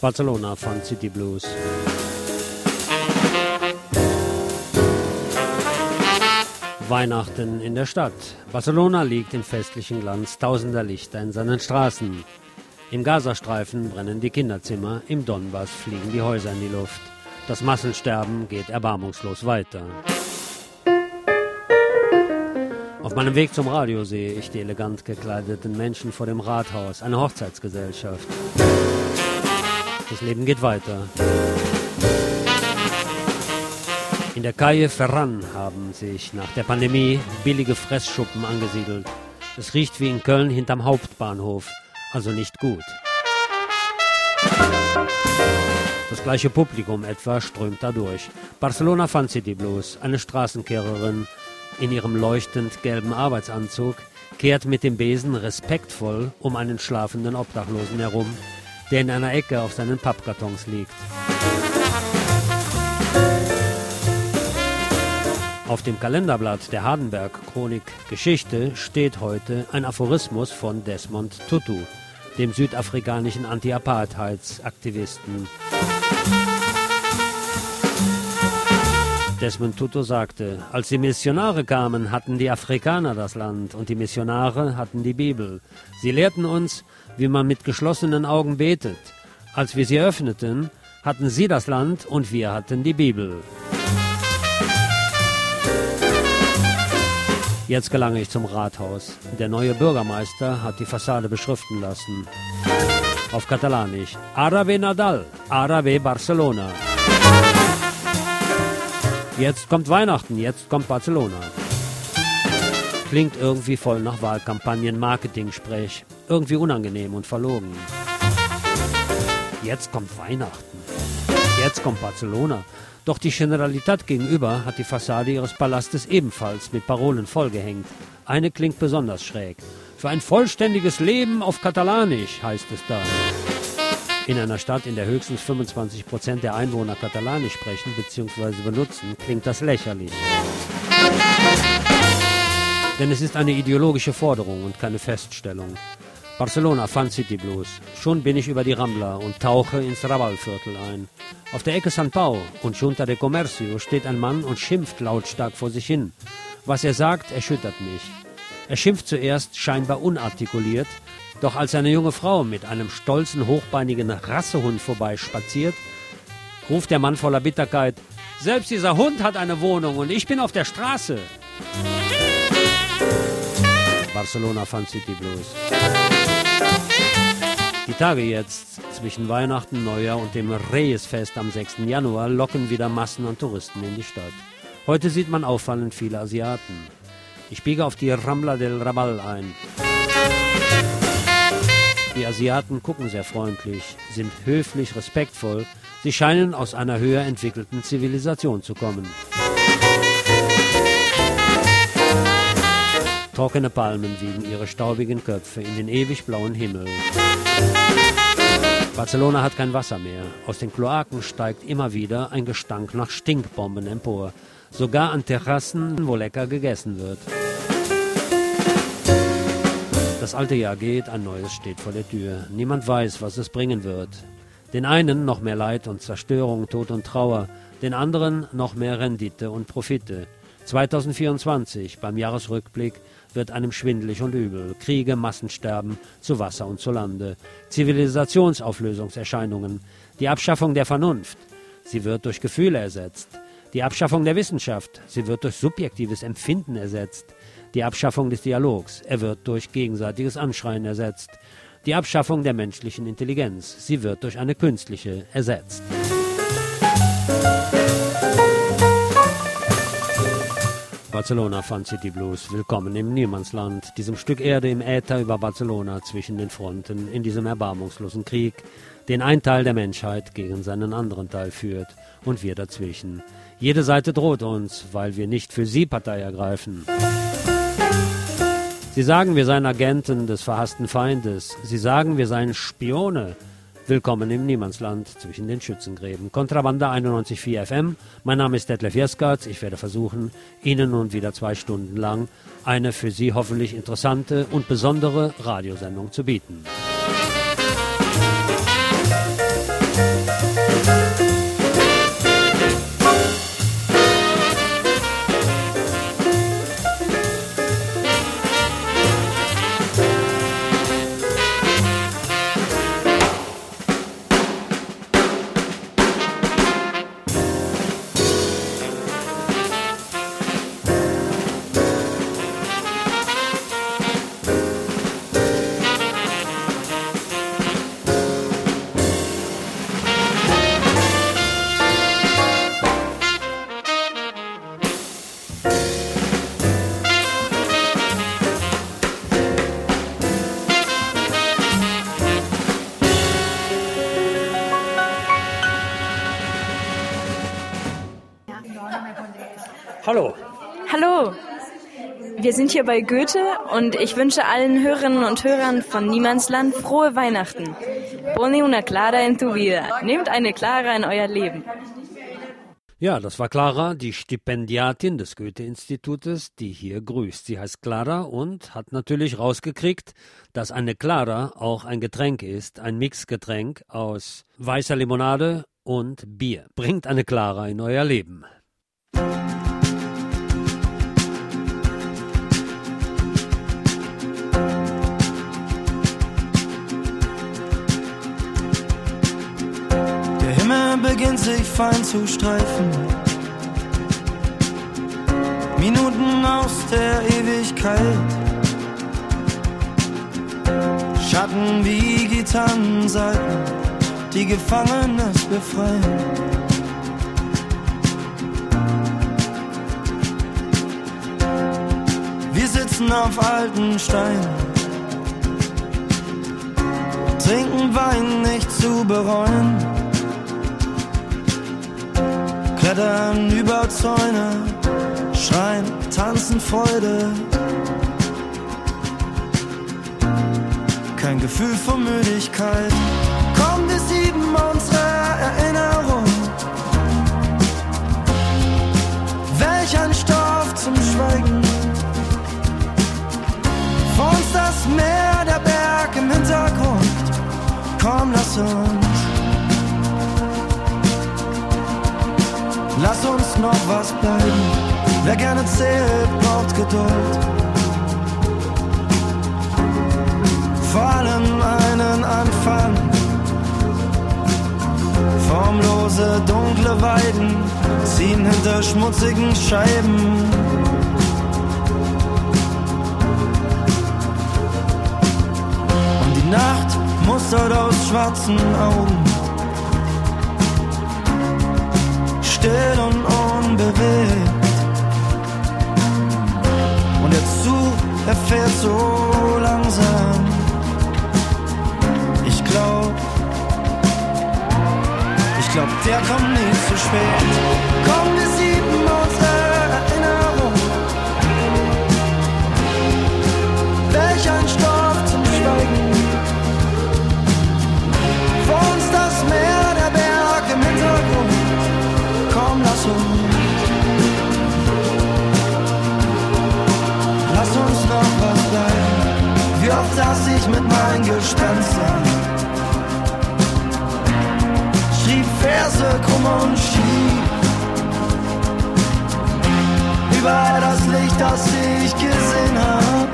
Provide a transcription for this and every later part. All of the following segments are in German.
Barcelona Fun City Blues. Weihnachten in der Stadt. Barcelona liegt im festlichen Glanz tausender Lichter in seinen Straßen. Im Gazastreifen brennen die Kinderzimmer, im Donbass fliegen die Häuser in die Luft. Das Massensterben geht erbarmungslos weiter. Auf meinem Weg zum Radio sehe ich die elegant gekleideten Menschen vor dem Rathaus, eine Hochzeitsgesellschaft. Das Leben geht weiter. In der Calle Ferran haben sich nach der Pandemie billige Fressschuppen angesiedelt. Es riecht wie in Köln hinterm Hauptbahnhof, also nicht gut. Das gleiche Publikum etwa strömt da durch. Barcelona Fun City Blues, eine Straßenkehrerin in ihrem leuchtend gelben Arbeitsanzug, kehrt mit dem Besen respektvoll um einen schlafenden Obdachlosen herum, der in einer Ecke auf seinen Pappkartons liegt. Auf dem Kalenderblatt der Hardenberg-Chronik Geschichte steht heute ein Aphorismus von Desmond Tutu, dem südafrikanischen Anti-Apartheids-Aktivisten. Desmond Tutu sagte, als die Missionare kamen, hatten die Afrikaner das Land und die Missionare hatten die Bibel. Sie lehrten uns, wie man mit geschlossenen Augen betet. Als wir sie öffneten, hatten sie das Land und wir hatten die Bibel. Jetzt gelange ich zum Rathaus. Der neue Bürgermeister hat die Fassade beschriften lassen. Auf Katalanisch. Ara ve Nadal, ara ve Barcelona. Jetzt kommt Weihnachten, jetzt kommt Barcelona. Klingt irgendwie voll nach Wahlkampagnen-Marketing-Sprech. Irgendwie unangenehm und verlogen. Jetzt kommt Weihnachten. Jetzt kommt Barcelona. Doch die Generalitat gegenüber hat die Fassade ihres Palastes ebenfalls mit Parolen vollgehängt. Eine klingt besonders schräg. Für ein vollständiges Leben auf Katalanisch, heißt es da. In einer Stadt, in der höchstens 25% der Einwohner Katalanisch sprechen bzw. benutzen, klingt das lächerlich. Denn es ist eine ideologische Forderung und keine Feststellung. Barcelona Fun City Blues. Schon bin ich über die Rambla und tauche ins Raval-Viertel ein. Auf der Ecke San Pau und Junta de Comercio steht ein Mann und schimpft lautstark vor sich hin. Was er sagt, erschüttert mich. Er schimpft zuerst scheinbar unartikuliert, doch als eine junge Frau mit einem stolzen, hochbeinigen Rassehund vorbeispaziert, ruft der Mann voller Bitterkeit, selbst dieser Hund hat eine Wohnung und ich bin auf der Straße. Barcelona Fun City Blues. Die Tage jetzt zwischen Weihnachten, Neujahr und dem Reyesfest am 6. Januar locken wieder Massen an Touristen in die Stadt. Heute sieht man auffallend viele Asiaten. Ich biege auf die Rambla del Raval ein. Die Asiaten gucken sehr freundlich, sind höflich, respektvoll. Sie scheinen aus einer höher entwickelten Zivilisation zu kommen. Trockene Palmen wiegen ihre staubigen Köpfe in den ewig blauen Himmel. Barcelona hat kein Wasser mehr. Aus den Kloaken steigt immer wieder ein Gestank nach Stinkbomben empor. Sogar an Terrassen, wo lecker gegessen wird. Das alte Jahr geht, ein neues steht vor der Tür. Niemand weiß, was es bringen wird. Den einen noch mehr Leid und Zerstörung, Tod und Trauer. Den anderen noch mehr Rendite und Profite. 2024, beim Jahresrückblick, wird einem schwindelig und übel. Kriege, Massensterben, zu Wasser und zu Lande. Zivilisationsauflösungserscheinungen. Die Abschaffung der Vernunft. Sie wird durch Gefühle ersetzt. Die Abschaffung der Wissenschaft. Sie wird durch subjektives Empfinden ersetzt. Die Abschaffung des Dialogs. Er wird durch gegenseitiges Anschreien ersetzt. Die Abschaffung der menschlichen Intelligenz. Sie wird durch eine künstliche ersetzt. Barcelona Fun City Blues, willkommen im Niemandsland, diesem Stück Erde im Äther über Barcelona zwischen den Fronten, in diesem erbarmungslosen Krieg, den ein Teil der Menschheit gegen seinen anderen Teil führt und wir dazwischen. Jede Seite droht uns, weil wir nicht für sie Partei ergreifen. Sie sagen, wir seien Agenten des verhassten Feindes. Sie sagen, wir seien Spione. Willkommen im Niemandsland zwischen den Schützengräben. Kontrabanda 91,4 FM. Mein Name ist Detlef Jeskarts. Ich werde versuchen, Ihnen nun wieder 2 Stunden lang eine für Sie hoffentlich interessante und besondere Radiosendung zu bieten. Hallo. Hallo. Wir sind hier bei Goethe und ich wünsche allen Hörerinnen und Hörern von Niemandsland frohe Weihnachten. Pone una Clara en tu vida. Nehmt eine Clara in euer Leben. Ja, das war Clara, die Stipendiatin des Goethe-Institutes, die hier grüßt. Sie heißt Clara und hat natürlich rausgekriegt, dass eine Clara auch ein Getränk ist, ein Mixgetränk aus weißer Limonade und Bier. Bringt eine Clara in euer Leben. Beginnt sich fein zu streifen. Minuten aus der Ewigkeit. Schatten wie Gitarrensaiten, die Gefangenes befreien. Wir sitzen auf alten Steinen, trinken Wein nicht zu bereuen. Klettern über Zäune, schreien, tanzen Freude. Kein Gefühl von Müdigkeit. Komm, wir sieben unsere Erinnerung. Welch ein Stoff zum Schweigen. Vor uns das Meer, der Berg im Hintergrund. Komm, lass uns noch was bleiben. Wer gerne zählt, braucht Geduld. Vor allem einen Anfang. Formlose, dunkle Weiden ziehen hinter schmutzigen Scheiben. Und die Nacht mustert aus schwarzen Augen. Still und unbewegt. Und der Zug, er fährt so langsam. Ich glaub, der kommt nie zu spät. Komm, wir sieben unsere Erinnerung. Welch ein Stoff zum Schweigen. Vor uns das Meer, der Berg im Hintergrund. Komm, lass uns noch was bleiben. Wie oft saß ich mit meinen Gespenstern, schrieb Verse krumm und schief über das Licht, das ich gesehen hab,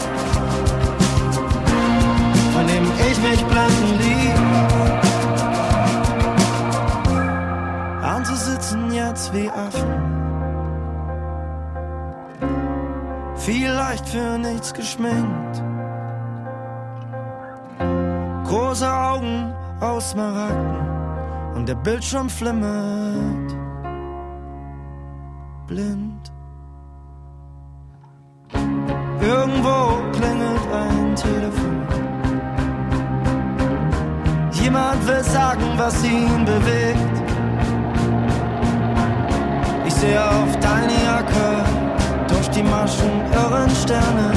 von dem ich mich blenden ließ. Andere sitzen jetzt wie Affen, vielleicht für nichts geschminkt. Große Augen aus Smaragden und der Bildschirm flimmert blind. Irgendwo klingelt ein Telefon. Jemand will sagen, was ihn bewegt. Ich sehe auf deine Jacke durch die Maschen irren Sterne.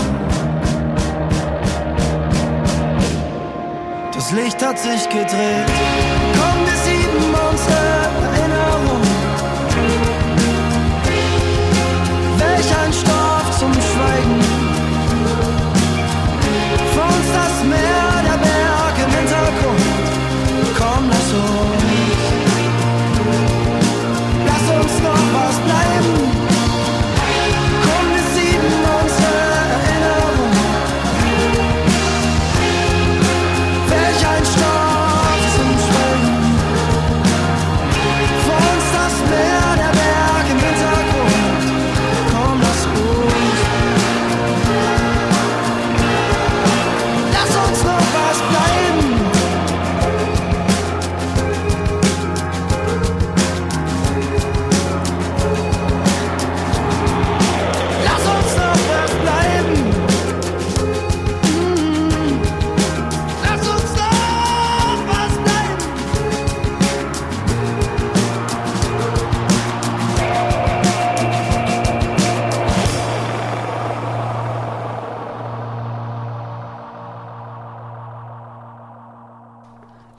Das Licht hat sich gedreht. Komm, wir sieben unsere Erinnerung. Welch ein Stoff zum Schweigen. Vor uns das Meer, der Berg im Hintergrund. Komm, lass uns noch was bleiben. Komm, wir sieben unsere Erinnerung. Welch ein Stoff zum Schweigen.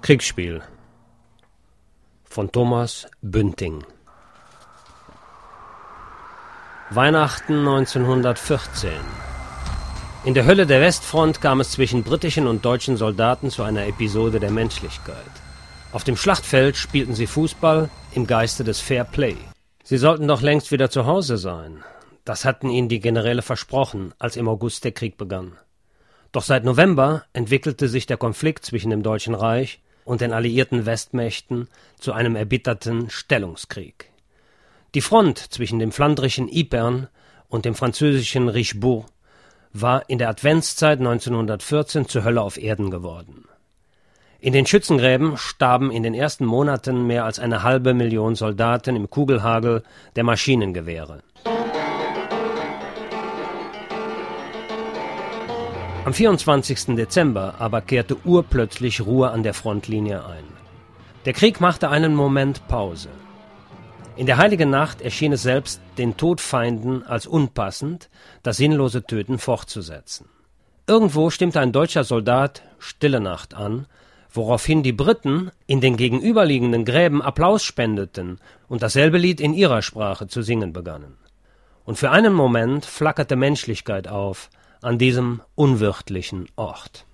Kriegsspiel von Thomas Bünding. Weihnachten 1914. In der Hölle der Westfront kam es zwischen britischen und deutschen Soldaten zu einer Episode der Menschlichkeit. Auf dem Schlachtfeld spielten sie Fußball im Geiste des Fair Play. Sie sollten doch längst wieder zu Hause sein. Das hatten ihnen die Generäle versprochen, als im August der Krieg begann. Doch seit November entwickelte sich der Konflikt zwischen dem Deutschen Reich und den alliierten Westmächten zu einem erbitterten Stellungskrieg. Die Front zwischen dem flandrischen Ypern und dem französischen Richebourg war in der Adventszeit 1914 zur Hölle auf Erden geworden. In den Schützengräben starben in den ersten Monaten mehr als 500.000 Soldaten im Kugelhagel der Maschinengewehre. Am 24. Dezember aber kehrte urplötzlich Ruhe an der Frontlinie ein. Der Krieg machte einen Moment Pause. In der heiligen Nacht erschien es selbst den Todfeinden als unpassend, das sinnlose Töten fortzusetzen. Irgendwo stimmte ein deutscher Soldat Stille Nacht an, woraufhin die Briten in den gegenüberliegenden Gräben Applaus spendeten und dasselbe Lied in ihrer Sprache zu singen begannen. Und für einen Moment flackerte Menschlichkeit auf an diesem unwirtlichen Ort.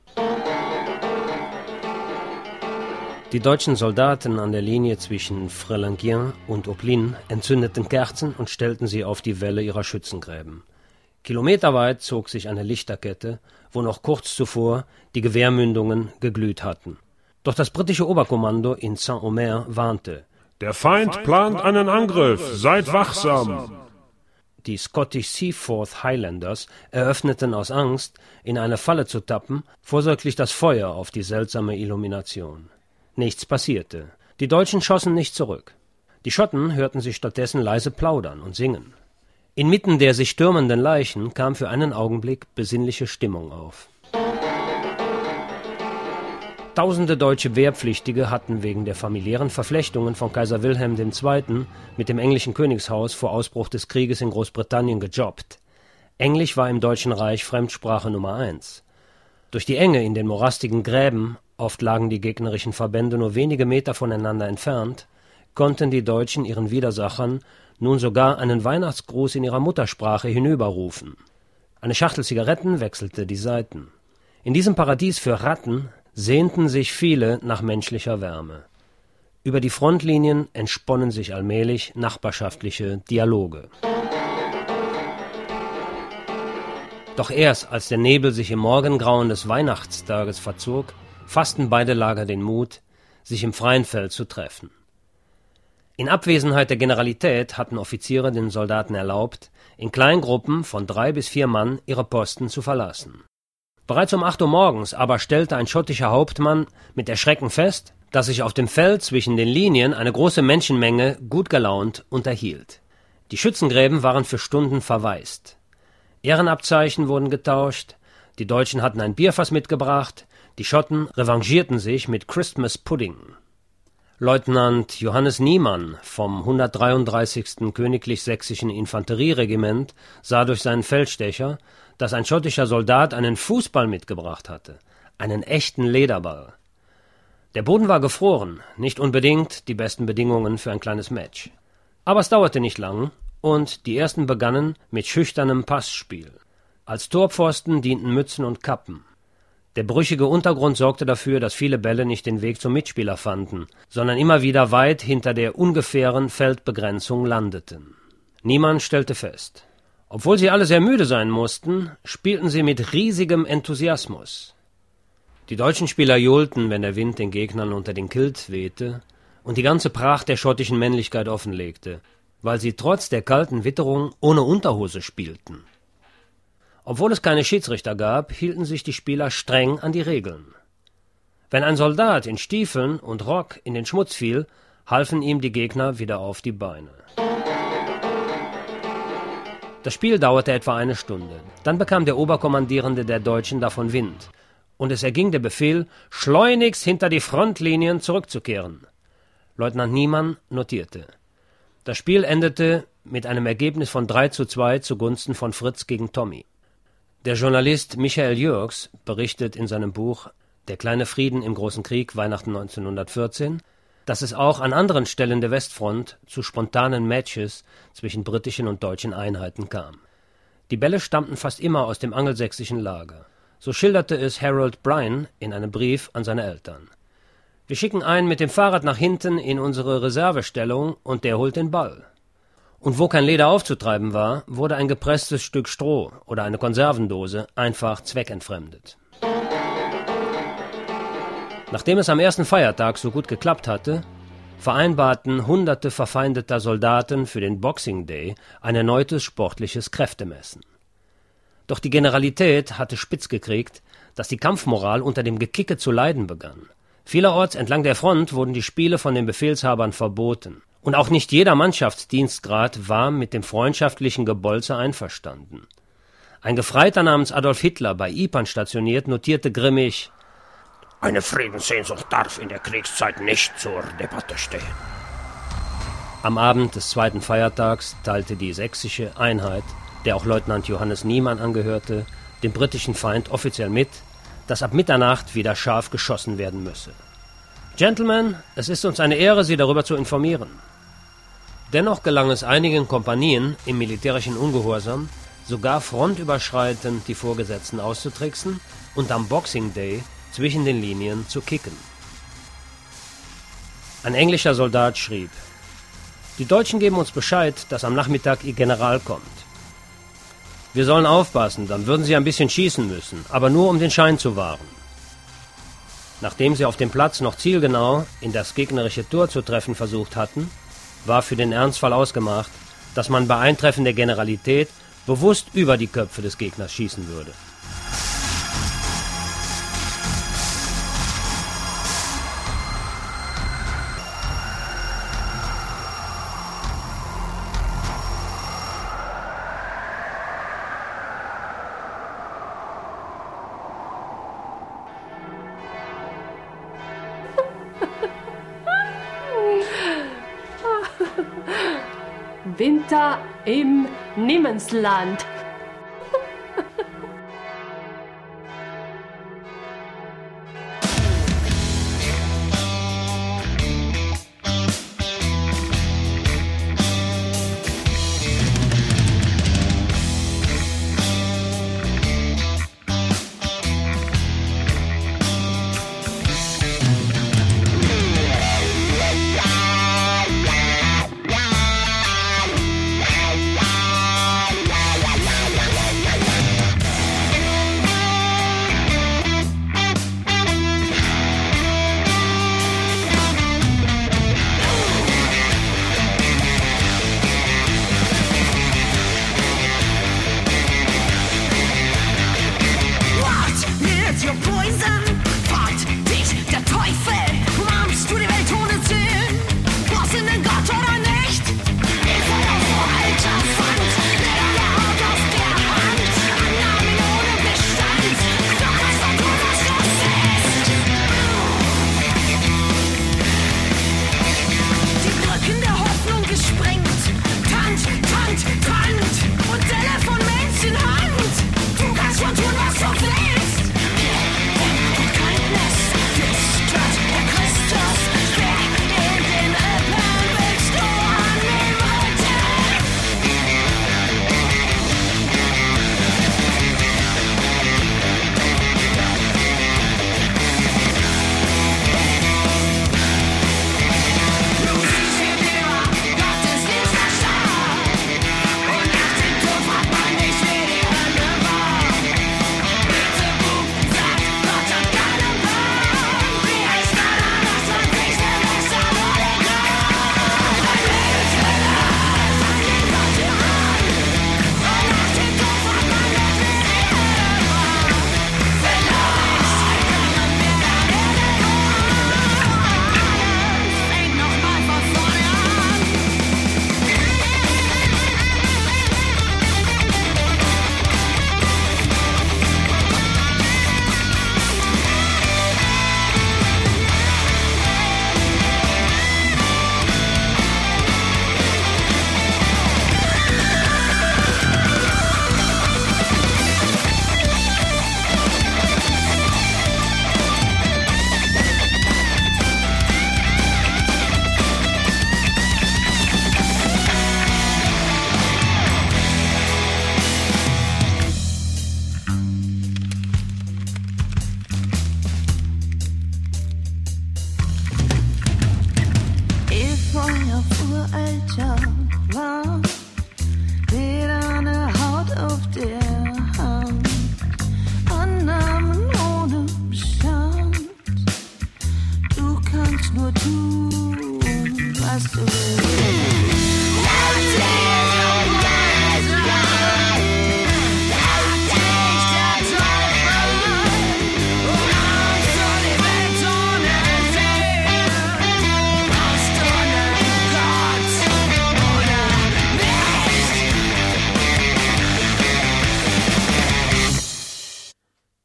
Die deutschen Soldaten an der Linie zwischen Frelengien und Oplin entzündeten Kerzen und stellten sie auf die Wälle ihrer Schützengräben. Kilometerweit zog sich eine Lichterkette, wo noch kurz zuvor die Gewehrmündungen geglüht hatten. Doch das britische Oberkommando in Saint-Omer warnte: Der Feind plant einen Angriff, seid wachsam! Die Scottish Seaforth Highlanders eröffneten aus Angst, in eine Falle zu tappen, vorsorglich das Feuer auf die seltsame Illumination. Nichts passierte. Die Deutschen schossen nicht zurück. Die Schotten hörten sich stattdessen leise plaudern und singen. Inmitten der sich stürmenden Leichen kam für einen Augenblick besinnliche Stimmung auf. Tausende deutsche Wehrpflichtige hatten wegen der familiären Verflechtungen von Kaiser Wilhelm II. Mit dem englischen Königshaus vor Ausbruch des Krieges in Großbritannien gejobbt. Englisch war im Deutschen Reich Fremdsprache Nummer 1. Durch die Enge in den morastigen Gräben, oft lagen die gegnerischen Verbände nur wenige Meter voneinander entfernt, konnten die Deutschen ihren Widersachern nun sogar einen Weihnachtsgruß in ihrer Muttersprache hinüberrufen. Eine Schachtel Zigaretten wechselte die Seiten. In diesem Paradies für Ratten sehnten sich viele nach menschlicher Wärme. Über die Frontlinien entsponnen sich allmählich nachbarschaftliche Dialoge. Doch erst als der Nebel sich im Morgengrauen des Weihnachtstages verzog, fassten beide Lager den Mut, sich im freien Feld zu treffen. In Abwesenheit der Generalität hatten Offiziere den Soldaten erlaubt, in Kleingruppen von 3 bis 4 Mann ihre Posten zu verlassen. Bereits um 8 Uhr morgens aber stellte ein schottischer Hauptmann mit Erschrecken fest, dass sich auf dem Feld zwischen den Linien eine große Menschenmenge gut gelaunt unterhielt. Die Schützengräben waren für Stunden verwaist. Ehrenabzeichen wurden getauscht, die Deutschen hatten ein Bierfass mitgebracht, die Schotten revanchierten sich mit Christmas Pudding. Leutnant Johannes Niemann vom 133. Königlich-Sächsischen Infanterieregiment sah durch seinen Feldstecher, dass ein schottischer Soldat einen Fußball mitgebracht hatte, einen echten Lederball. Der Boden war gefroren, nicht unbedingt die besten Bedingungen für ein kleines Match. Aber es dauerte nicht lang, und die ersten begannen mit schüchternem Passspiel. Als Torpfosten dienten Mützen und Kappen. Der brüchige Untergrund sorgte dafür, dass viele Bälle nicht den Weg zum Mitspieler fanden, sondern immer wieder weit hinter der ungefähren Feldbegrenzung landeten. Niemand stellte fest: Obwohl sie alle sehr müde sein mussten, spielten sie mit riesigem Enthusiasmus. Die deutschen Spieler johlten, wenn der Wind den Gegnern unter den Kilt wehte und die ganze Pracht der schottischen Männlichkeit offenlegte, weil sie trotz der kalten Witterung ohne Unterhose spielten. Obwohl es keine Schiedsrichter gab, hielten sich die Spieler streng an die Regeln. Wenn ein Soldat in Stiefeln und Rock in den Schmutz fiel, halfen ihm die Gegner wieder auf die Beine. Das Spiel dauerte etwa 1 Stunde. Dann bekam der Oberkommandierende der Deutschen davon Wind, und es erging der Befehl, schleunigst hinter die Frontlinien zurückzukehren. Leutnant Niemann notierte: Das Spiel endete mit einem Ergebnis von 3:2 zugunsten von Fritz gegen Tommy. Der Journalist Michael Jürgs berichtet in seinem Buch der kleine Frieden im Großen Krieg, Weihnachten 1914, dass es auch an anderen Stellen der Westfront zu spontanen Matches zwischen britischen und deutschen Einheiten kam. Die Bälle stammten fast immer aus dem angelsächsischen Lager. So schilderte es Harold Bryan in einem Brief an seine Eltern. Wir schicken einen mit dem Fahrrad nach hinten in unsere Reservestellung und der holt den Ball. Und wo kein Leder aufzutreiben war, wurde ein gepresstes Stück Stroh oder eine Konservendose einfach zweckentfremdet. Nachdem es am ersten Feiertag so gut geklappt hatte, vereinbarten Hunderte verfeindeter Soldaten für den Boxing Day ein erneutes sportliches Kräftemessen. Doch die Generalität hatte spitz gekriegt, dass die Kampfmoral unter dem Gekicke zu leiden begann. Vielerorts entlang der Front wurden die Spiele von den Befehlshabern verboten. Und auch nicht jeder Mannschaftsdienstgrad war mit dem freundschaftlichen Gebolze einverstanden. Ein Gefreiter namens Adolf Hitler, bei Ypern stationiert, notierte grimmig: Eine Friedenssehnsucht darf in der Kriegszeit nicht zur Debatte stehen. Am Abend des zweiten Feiertags teilte die sächsische Einheit, der auch Leutnant Johannes Niemann angehörte, dem britischen Feind offiziell mit, dass ab Mitternacht wieder scharf geschossen werden müsse. Gentlemen, es ist uns eine Ehre, Sie darüber zu informieren. Dennoch gelang es einigen Kompanien im militärischen Ungehorsam, sogar frontüberschreitend die Vorgesetzten auszutricksen und am Boxing Day zwischen den Linien zu kicken. Ein englischer Soldat schrieb: Die Deutschen geben uns Bescheid, dass am Nachmittag ihr General kommt. Wir sollen aufpassen, dann würden sie ein bisschen schießen müssen, aber nur um den Schein zu wahren. Nachdem sie auf dem Platz noch zielgenau in das gegnerische Tor zu treffen versucht hatten, war für den Ernstfall ausgemacht, dass man bei Eintreffen der Generalität bewusst über die Köpfe des Gegners schießen würde. Winter im Niemandsland.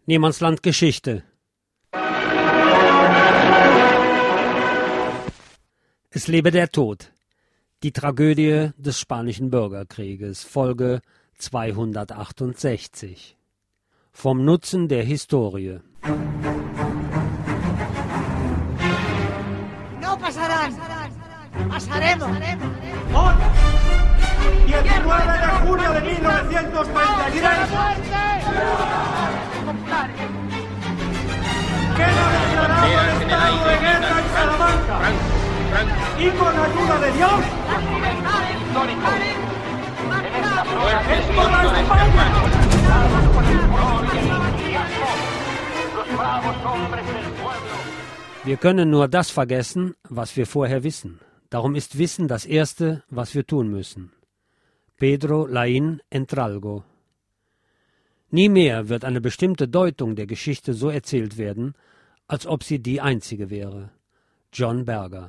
Niemandsland Geschichte. Es lebe der Tod. Die Tragödie des Spanischen Bürgerkrieges, Folge 268. Vom Nutzen der Historie. No pasarán. Pasaremos. Hoy, 19 de junio de 1933, queda declarado el estado de guerra en Salamanca. Y con ayuda de Dios, es toda España. Wir können nur das vergessen, was wir vorher wissen. Darum ist Wissen das Erste, was wir tun müssen. Pedro Laín Entralgo. Nie mehr wird eine bestimmte Deutung der Geschichte so erzählt werden, als ob sie die einzige wäre. John Berger.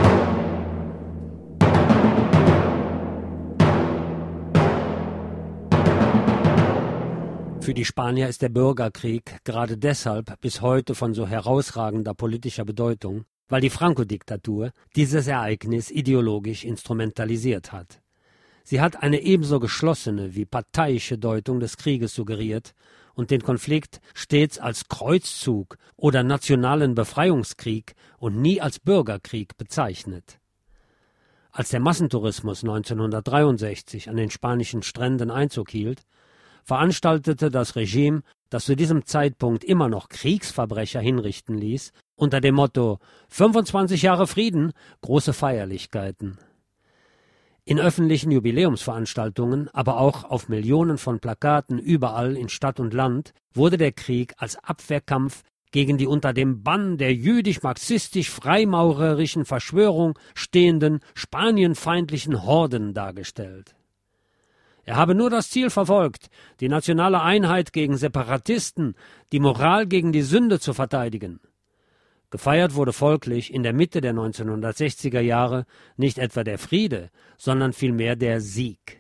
Für die Spanier ist der Bürgerkrieg gerade deshalb bis heute von so herausragender politischer Bedeutung, weil die Franco-Diktatur dieses Ereignis ideologisch instrumentalisiert hat. Sie hat eine ebenso geschlossene wie parteiische Deutung des Krieges suggeriert und den Konflikt stets als Kreuzzug oder nationalen Befreiungskrieg und nie als Bürgerkrieg bezeichnet. Als der Massentourismus 1963 an den spanischen Stränden Einzug hielt, veranstaltete das Regime, das zu diesem Zeitpunkt immer noch Kriegsverbrecher hinrichten ließ, unter dem Motto 25 Jahre Frieden große Feierlichkeiten. In öffentlichen Jubiläumsveranstaltungen, aber auch auf Millionen von Plakaten überall in Stadt und Land, wurde der Krieg als Abwehrkampf gegen die unter dem Bann der jüdisch-marxistisch-freimaurerischen Verschwörung stehenden spanienfeindlichen Horden dargestellt. Er habe nur das Ziel verfolgt, die nationale Einheit gegen Separatisten, die Moral gegen die Sünde zu verteidigen. Gefeiert wurde folglich in der Mitte der 1960er Jahre nicht etwa der Friede, sondern vielmehr der Sieg.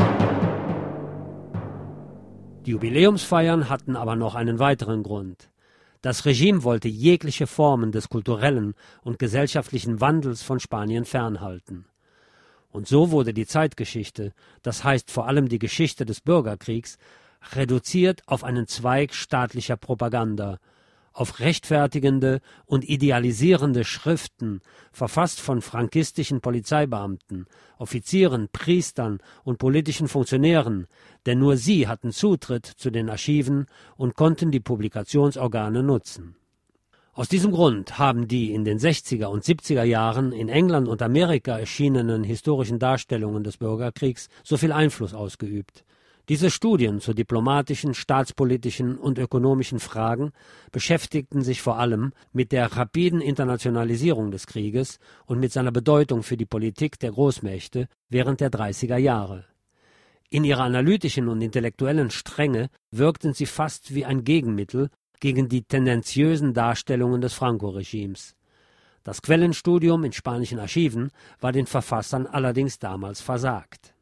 Die Jubiläumsfeiern hatten aber noch einen weiteren Grund. Das Regime wollte jegliche Formen des kulturellen und gesellschaftlichen Wandels von Spanien fernhalten. Und so wurde die Zeitgeschichte, das heißt vor allem die Geschichte des Bürgerkriegs, reduziert auf einen Zweig staatlicher Propaganda, auf rechtfertigende und idealisierende Schriften, verfasst von frankistischen Polizeibeamten, Offizieren, Priestern und politischen Funktionären, denn nur sie hatten Zutritt zu den Archiven und konnten die Publikationsorgane nutzen. Aus diesem Grund haben die in den 60er und 70er Jahren in England und Amerika erschienenen historischen Darstellungen des Bürgerkriegs so viel Einfluss ausgeübt. Diese Studien zu diplomatischen, staatspolitischen und ökonomischen Fragen beschäftigten sich vor allem mit der rapiden Internationalisierung des Krieges und mit seiner Bedeutung für die Politik der Großmächte während der 30er Jahre. In ihrer analytischen und intellektuellen Strenge wirkten sie fast wie ein Gegenmittel gegen die tendenziösen Darstellungen des Franco-Regimes. Das Quellenstudium in spanischen Archiven war den Verfassern allerdings damals versagt.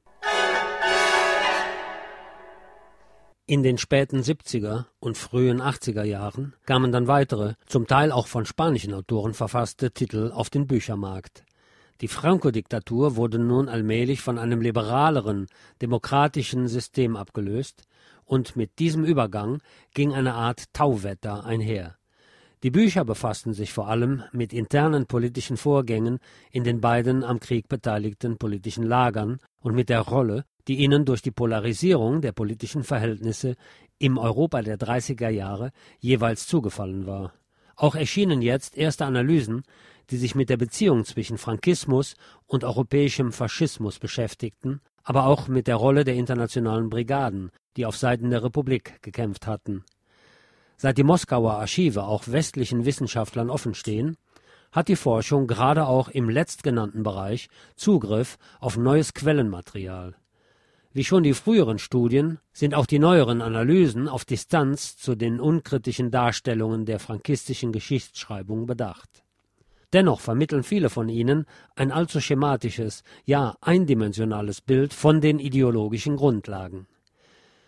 In den späten 70er und frühen 80er Jahren kamen dann weitere, zum Teil auch von spanischen Autoren verfasste Titel auf den Büchermarkt. Die Franco-Diktatur wurde nun allmählich von einem liberaleren, demokratischen System abgelöst, und mit diesem Übergang ging eine Art Tauwetter einher. Die Bücher befassten sich vor allem mit internen politischen Vorgängen in den beiden am Krieg beteiligten politischen Lagern und mit der Rolle, die ihnen durch die Polarisierung der politischen Verhältnisse im Europa der 30er Jahre jeweils zugefallen war. Auch erschienen jetzt erste Analysen, die sich mit der Beziehung zwischen Frankismus und europäischem Faschismus beschäftigten, aber auch mit der Rolle der internationalen Brigaden, die auf Seiten der Republik gekämpft hatten. Seit die Moskauer Archive auch westlichen Wissenschaftlern offenstehen, hat die Forschung gerade auch im letztgenannten Bereich Zugriff auf neues Quellenmaterial. Wie schon die früheren Studien sind auch die neueren Analysen auf Distanz zu den unkritischen Darstellungen der frankistischen Geschichtsschreibung bedacht. Dennoch vermitteln viele von ihnen ein allzu schematisches, ja eindimensionales Bild von den ideologischen Grundlagen.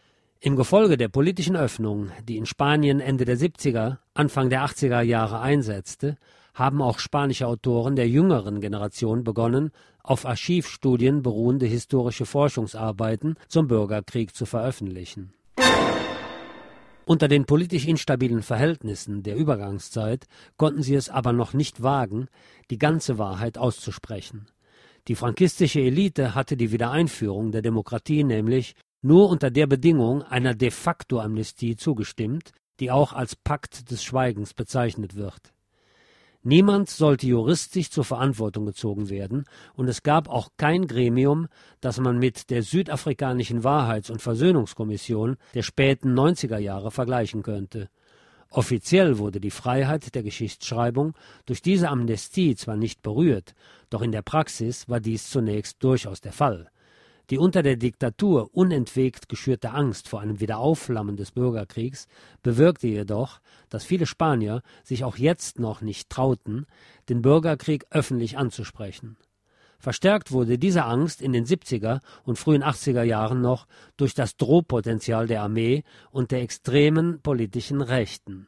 Im Gefolge der politischen Öffnung, die in Spanien Ende der 70er, Anfang der 80er Jahre einsetzte, haben auch spanische Autoren der jüngeren Generation begonnen, auf Archivstudien beruhende historische Forschungsarbeiten zum Bürgerkrieg zu veröffentlichen. Unter den politisch instabilen Verhältnissen der Übergangszeit konnten sie es aber noch nicht wagen, die ganze Wahrheit auszusprechen. Die frankistische Elite hatte die Wiedereinführung der Demokratie nämlich nur unter der Bedingung einer de facto Amnestie zugestimmt, die auch als Pakt des Schweigens bezeichnet wird. Niemand sollte juristisch zur Verantwortung gezogen werden, und es gab auch kein Gremium, das man mit der südafrikanischen Wahrheits- und Versöhnungskommission der späten 90er Jahre vergleichen könnte. Offiziell wurde die Freiheit der Geschichtsschreibung durch diese Amnestie zwar nicht berührt, doch in der Praxis war dies zunächst durchaus der Fall. Die unter der Diktatur unentwegt geschürte Angst vor einem Wiederaufflammen des Bürgerkriegs bewirkte jedoch, dass viele Spanier sich auch jetzt noch nicht trauten, den Bürgerkrieg öffentlich anzusprechen. Verstärkt wurde diese Angst in den 70er und frühen 80er Jahren noch durch das Drohpotenzial der Armee und der extremen politischen Rechten.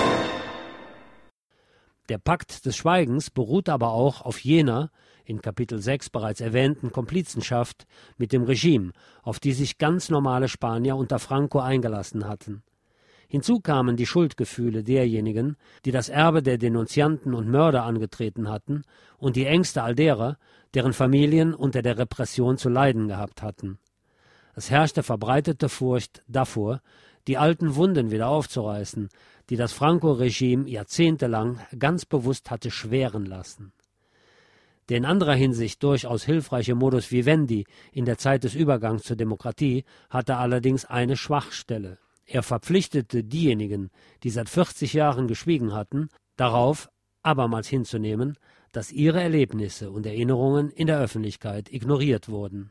Der Pakt des Schweigens beruhte aber auch auf jener, in Kapitel 6 bereits erwähnten Komplizenschaft mit dem Regime, auf die sich ganz normale Spanier unter Franco eingelassen hatten. Hinzu kamen die Schuldgefühle derjenigen, die das Erbe der Denunzianten und Mörder angetreten hatten, und die Ängste all derer, deren Familien unter der Repression zu leiden gehabt hatten. Es herrschte verbreitete Furcht davor, die alten Wunden wieder aufzureißen, die das Franco-Regime jahrzehntelang ganz bewusst hatte schweren lassen. Der in anderer Hinsicht durchaus hilfreiche Modus vivendi in der Zeit des Übergangs zur Demokratie hatte allerdings eine Schwachstelle. Er verpflichtete diejenigen, die seit 40 Jahren geschwiegen hatten, darauf, abermals hinzunehmen, dass ihre Erlebnisse und Erinnerungen in der Öffentlichkeit ignoriert wurden.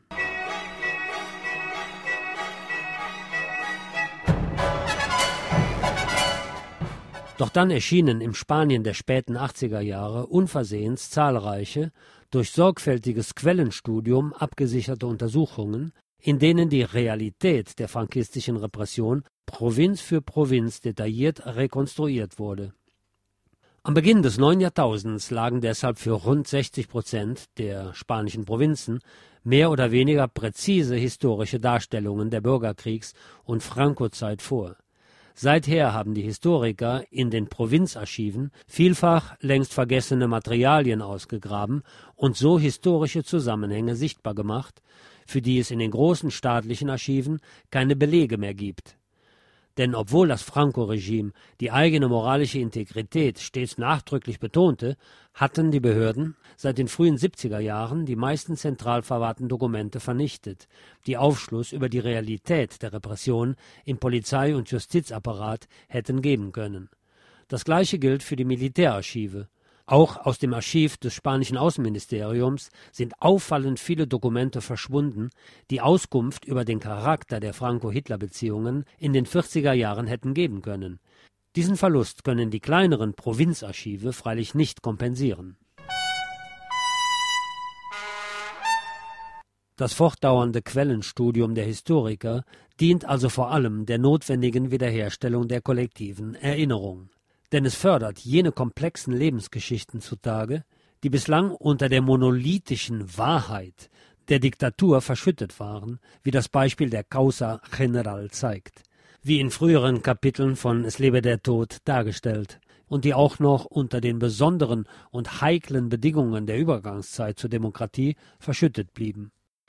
Doch dann erschienen im Spanien der späten 80er Jahre unversehens zahlreiche, durch sorgfältiges Quellenstudium abgesicherte Untersuchungen, in denen die Realität der frankistischen Repression Provinz für Provinz detailliert rekonstruiert wurde. Am Beginn des neuen Jahrtausends lagen deshalb für rund 60% der spanischen Provinzen mehr oder weniger präzise historische Darstellungen der Bürgerkriegs- und Franco-Zeit vor. Seither haben die Historiker in den Provinzarchiven vielfach längst vergessene Materialien ausgegraben und so historische Zusammenhänge sichtbar gemacht, für die es in den großen staatlichen Archiven keine Belege mehr gibt. Denn obwohl das Franco-Regime die eigene moralische Integrität stets nachdrücklich betonte, hatten die Behörden seit den frühen 70er Jahren die meisten zentral verwahrten Dokumente vernichtet, die Aufschluss über die Realität der Repression im Polizei- und Justizapparat hätten geben können. Das Gleiche gilt für die Militärarchive. Auch aus dem Archiv des spanischen Außenministeriums sind auffallend viele Dokumente verschwunden, die Auskunft über den Charakter der Franco-Hitler-Beziehungen in den 40er Jahren hätten geben können. Diesen Verlust können die kleineren Provinzarchive freilich nicht kompensieren. Das fortdauernde Quellenstudium der Historiker dient also vor allem der notwendigen Wiederherstellung der kollektiven Erinnerung. Denn es fördert jene komplexen Lebensgeschichten zutage, die bislang unter der monolithischen Wahrheit der Diktatur verschüttet waren, wie das Beispiel der Causa General zeigt, wie in früheren Kapiteln von Es lebe der Tod dargestellt, und die auch noch unter den besonderen und heiklen Bedingungen der Übergangszeit zur Demokratie verschüttet blieben.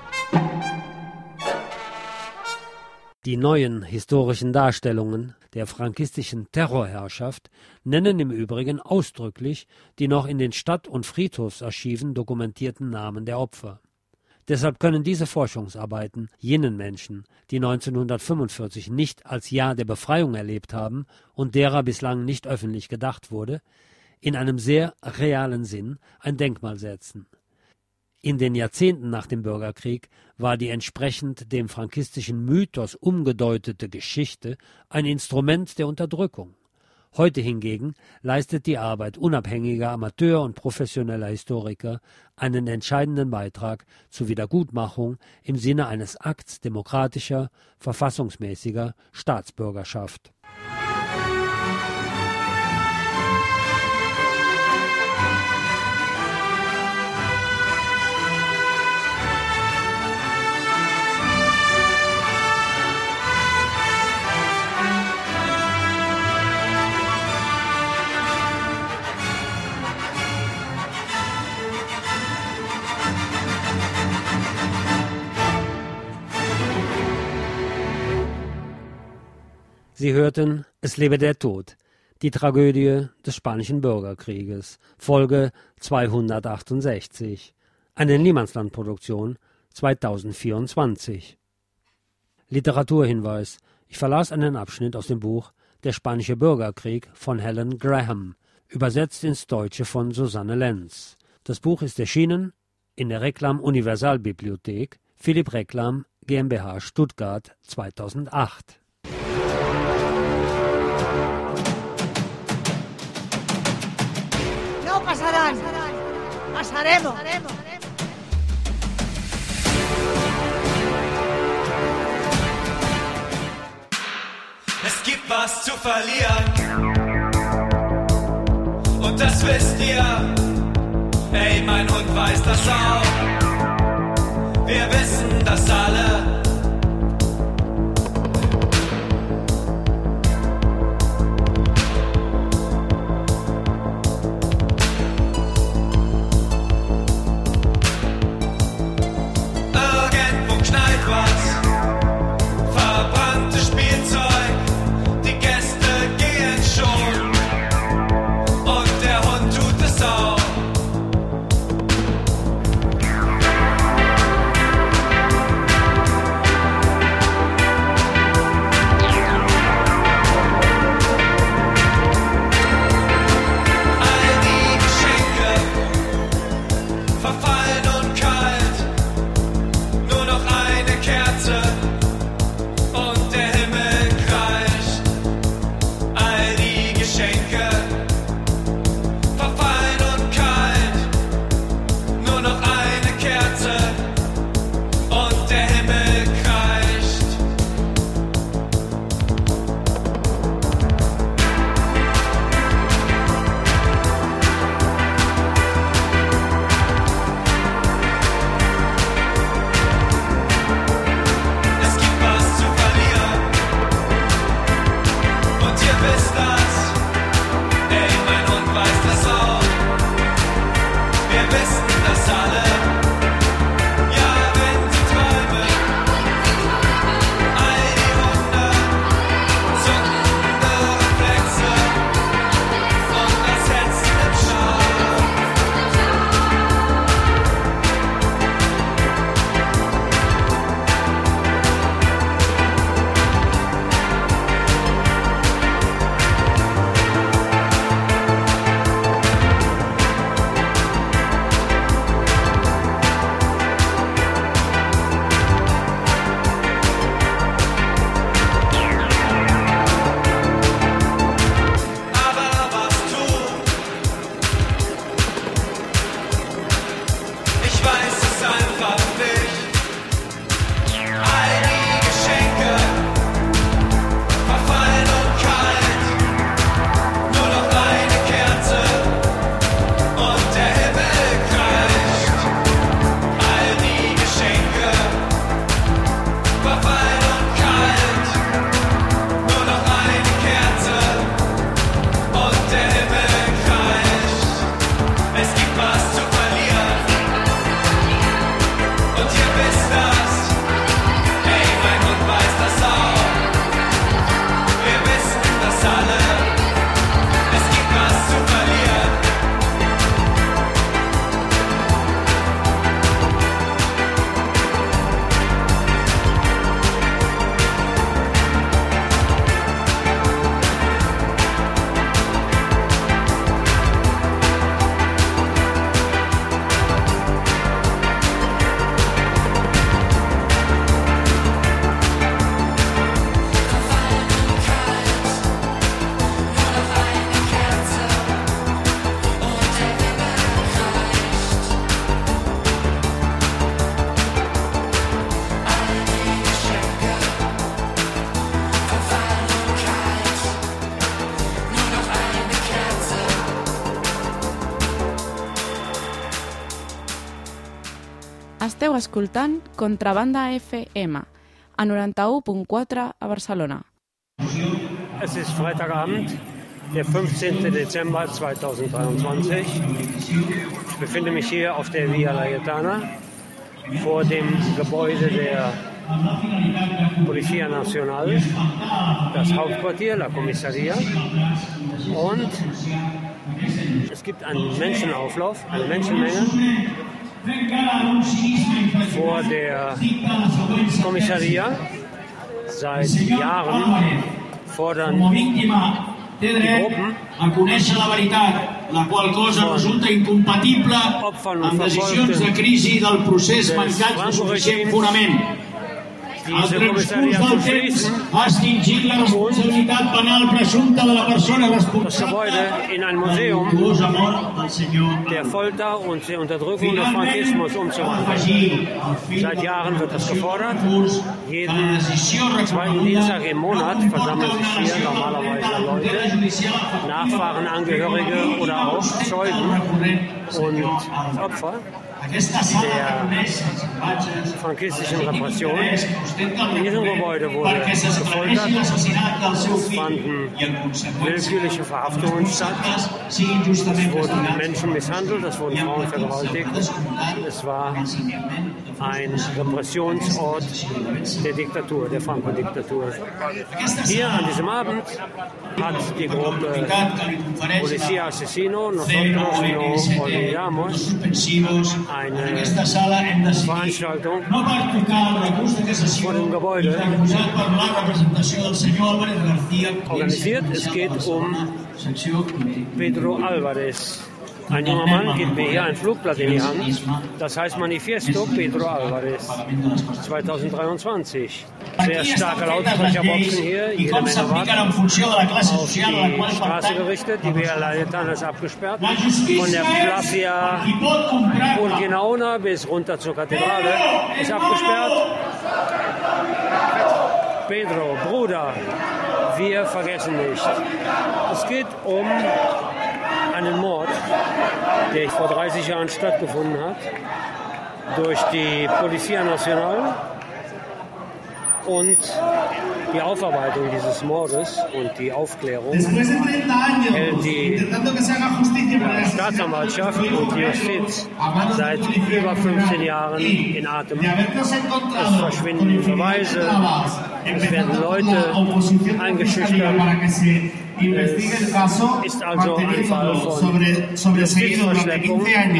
Die neuen historischen Darstellungen der frankistischen Terrorherrschaft nennen im Übrigen ausdrücklich die noch in den Stadt- und Friedhofsarchiven dokumentierten Namen der Opfer. Deshalb können diese Forschungsarbeiten jenen Menschen, die 1945 nicht als Jahr der Befreiung erlebt haben und derer bislang nicht öffentlich gedacht wurde, in einem sehr realen Sinn ein Denkmal setzen. In den Jahrzehnten nach dem Bürgerkrieg war die entsprechend dem frankistischen Mythos umgedeutete Geschichte ein Instrument der Unterdrückung. Heute hingegen leistet die Arbeit unabhängiger Amateur- und professioneller Historiker einen entscheidenden Beitrag zur Wiedergutmachung im Sinne eines Akts demokratischer, verfassungsmäßiger Staatsbürgerschaft. Sie hörten Es lebe der Tod, die Tragödie des Spanischen Bürgerkrieges, Folge 268, eine Niemandsland-Produktion 2024. Literaturhinweis: Ich verlas einen Abschnitt aus dem Buch Der Spanische Bürgerkrieg von Helen Graham, übersetzt ins Deutsche von Susanne Lenz. Das Buch ist erschienen in der Reklam Universalbibliothek, Philipp Reklam GmbH Stuttgart 2008. No pasarán. Pasaremos. Es gibt was zu verlieren. Und das wisst ihr. Ey, mein Hund weiß das auch. Wir wissen das alle. Esteu escoltant Contrabanda FM a 91.4 a Barcelona. Es ist Freitagabend, der 15. Dezember 2023. Ich befinde mich hier auf der Via Laietana vor dem Gebäude der Policía Nacional, das Hauptquartier, La Comisaría. Und es gibt einen Menschenauflauf, eine Menschenmenge vor der Comisaría. Seit Jahren fordern die Gruppen a conèixer la veritat, la qual cosa resulta incompatible amb decisions de crisi del procés mancat de suficient fonament. El transcurs del temps ha extingit la responsabilitat penal presumpta de la persona responsable de mort del senyor der Folter und der Unterdrückung des Frankismus umzuwandeln. Seit Jahren wird das gefordert. Jeden zweiten Dienstag im Monat versammeln sich hier normalerweise Leute, Nachfahren, Angehörige oder auch Zeugen und Opfer der frankistischen Repression. In diesem Gebäude wurde gefoltert, es fanden willkürliche Verhaftungen statt, es wurden Menschen misshandelt, es wurden Frauen vergewaltigt. Es war ein Repressionsort der Diktatur, der Franco-Diktatur. Hier an diesem Abend hat die Gruppe Policía Asesino, Nosotros No Olvidamos, eine Veranstaltung vor dem Gebäude organisiert. Es geht um Pedro Álvarez. Ein junger Mann gibt mir hier ein Flugblatt in die Hand. Das heißt Manifiesto Pedro Álvarez 2023. Sehr starke Lautsprecherboxen hier. Jede Menge Waffen auf die Straße gerichtet. Die Via Laietana ist abgesperrt. Von der Plaza Urquinaona bis runter zur Kathedrale ist abgesperrt. Pedro, Bruder, wir vergessen nicht. Es geht um einen Mord, der vor 30 Jahren stattgefunden hat, durch die Policía Nacional, und die Aufarbeitung dieses Mordes und die Aufklärung hält die Staatsanwaltschaft und die Justiz seit über 15 Jahren in Atem. Es verschwinden Beweise, es werden Leute eingeschüchtert. Es ist also ein Fall von Justizverschleppung,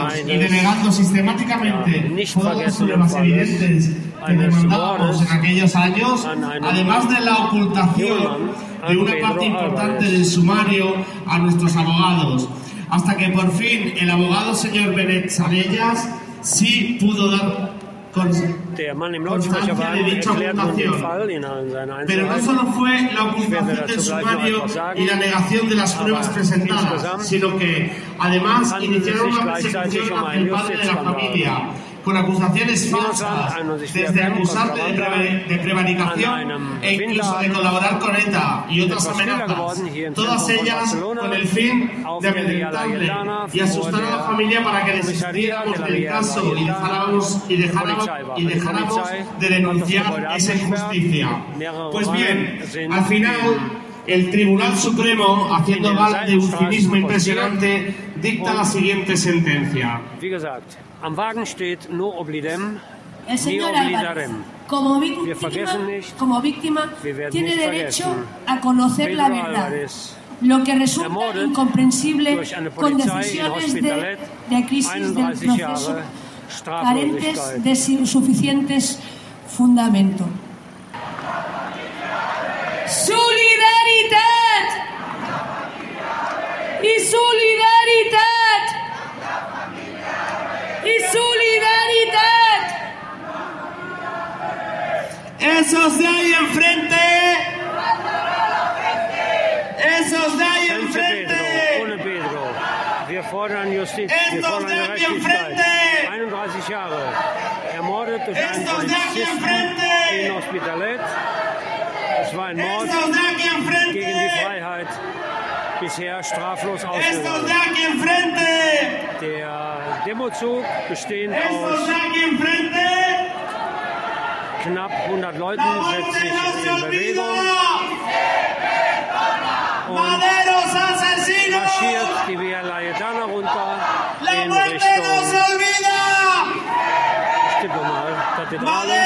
eines nicht vergessenen Falles, eines Mordes an einem jungen de una parte importante del sumario a nuestros abogados, hasta que por fin el abogado señor Benet Sarellas sí pudo dar Der Mann im Lautsprecher war, erklärt nun den Fall in allen seinen Einzelheiten. Pero no solo fue la ocultación del sumario y la negación de las pruebas presentadas, sino que además iniciaron una persecución hacia el padre de la familia, con acusaciones falsas, desde acusarle de prevaricación e incluso de colaborar con ETA y otras amenazas, todas ellas con el fin de amedrentarle y asustar a la familia para que desistiéramos del caso y dejáramos de denunciar esa injusticia. Pues bien, al final el Tribunal Supremo, haciendo gala de un cinismo impresionante, dicta la siguiente sentencia. Am Wagen steht no oblidem, ni oblidarem. Como víctima, tiene derecho a conocer la verdad, lo que resulta incomprensible con decisiones de crisis del proceso carentes de suficientes fundamentos. ¡Solidaridad! ¡Y solidaridad! ¡Y solidaridad! ¡Esos de ahí enfrente! ¡Esos de ahí enfrente! Ohne Pedro. Wir fordern Justiz, wir fordern Gerechtigkeit. 31 Jahre. Ermordet durch einen Polizisten in Hospitalet. Es war ein Mord gegen die Freiheit. Bisher straflos ausgeübt. Der Demozug bestehend aus knapp 100 Leuten setzt sich in Bewegung und marschiert die Via Laietana runter in Richtung, ich tippe mal, Kathedrale.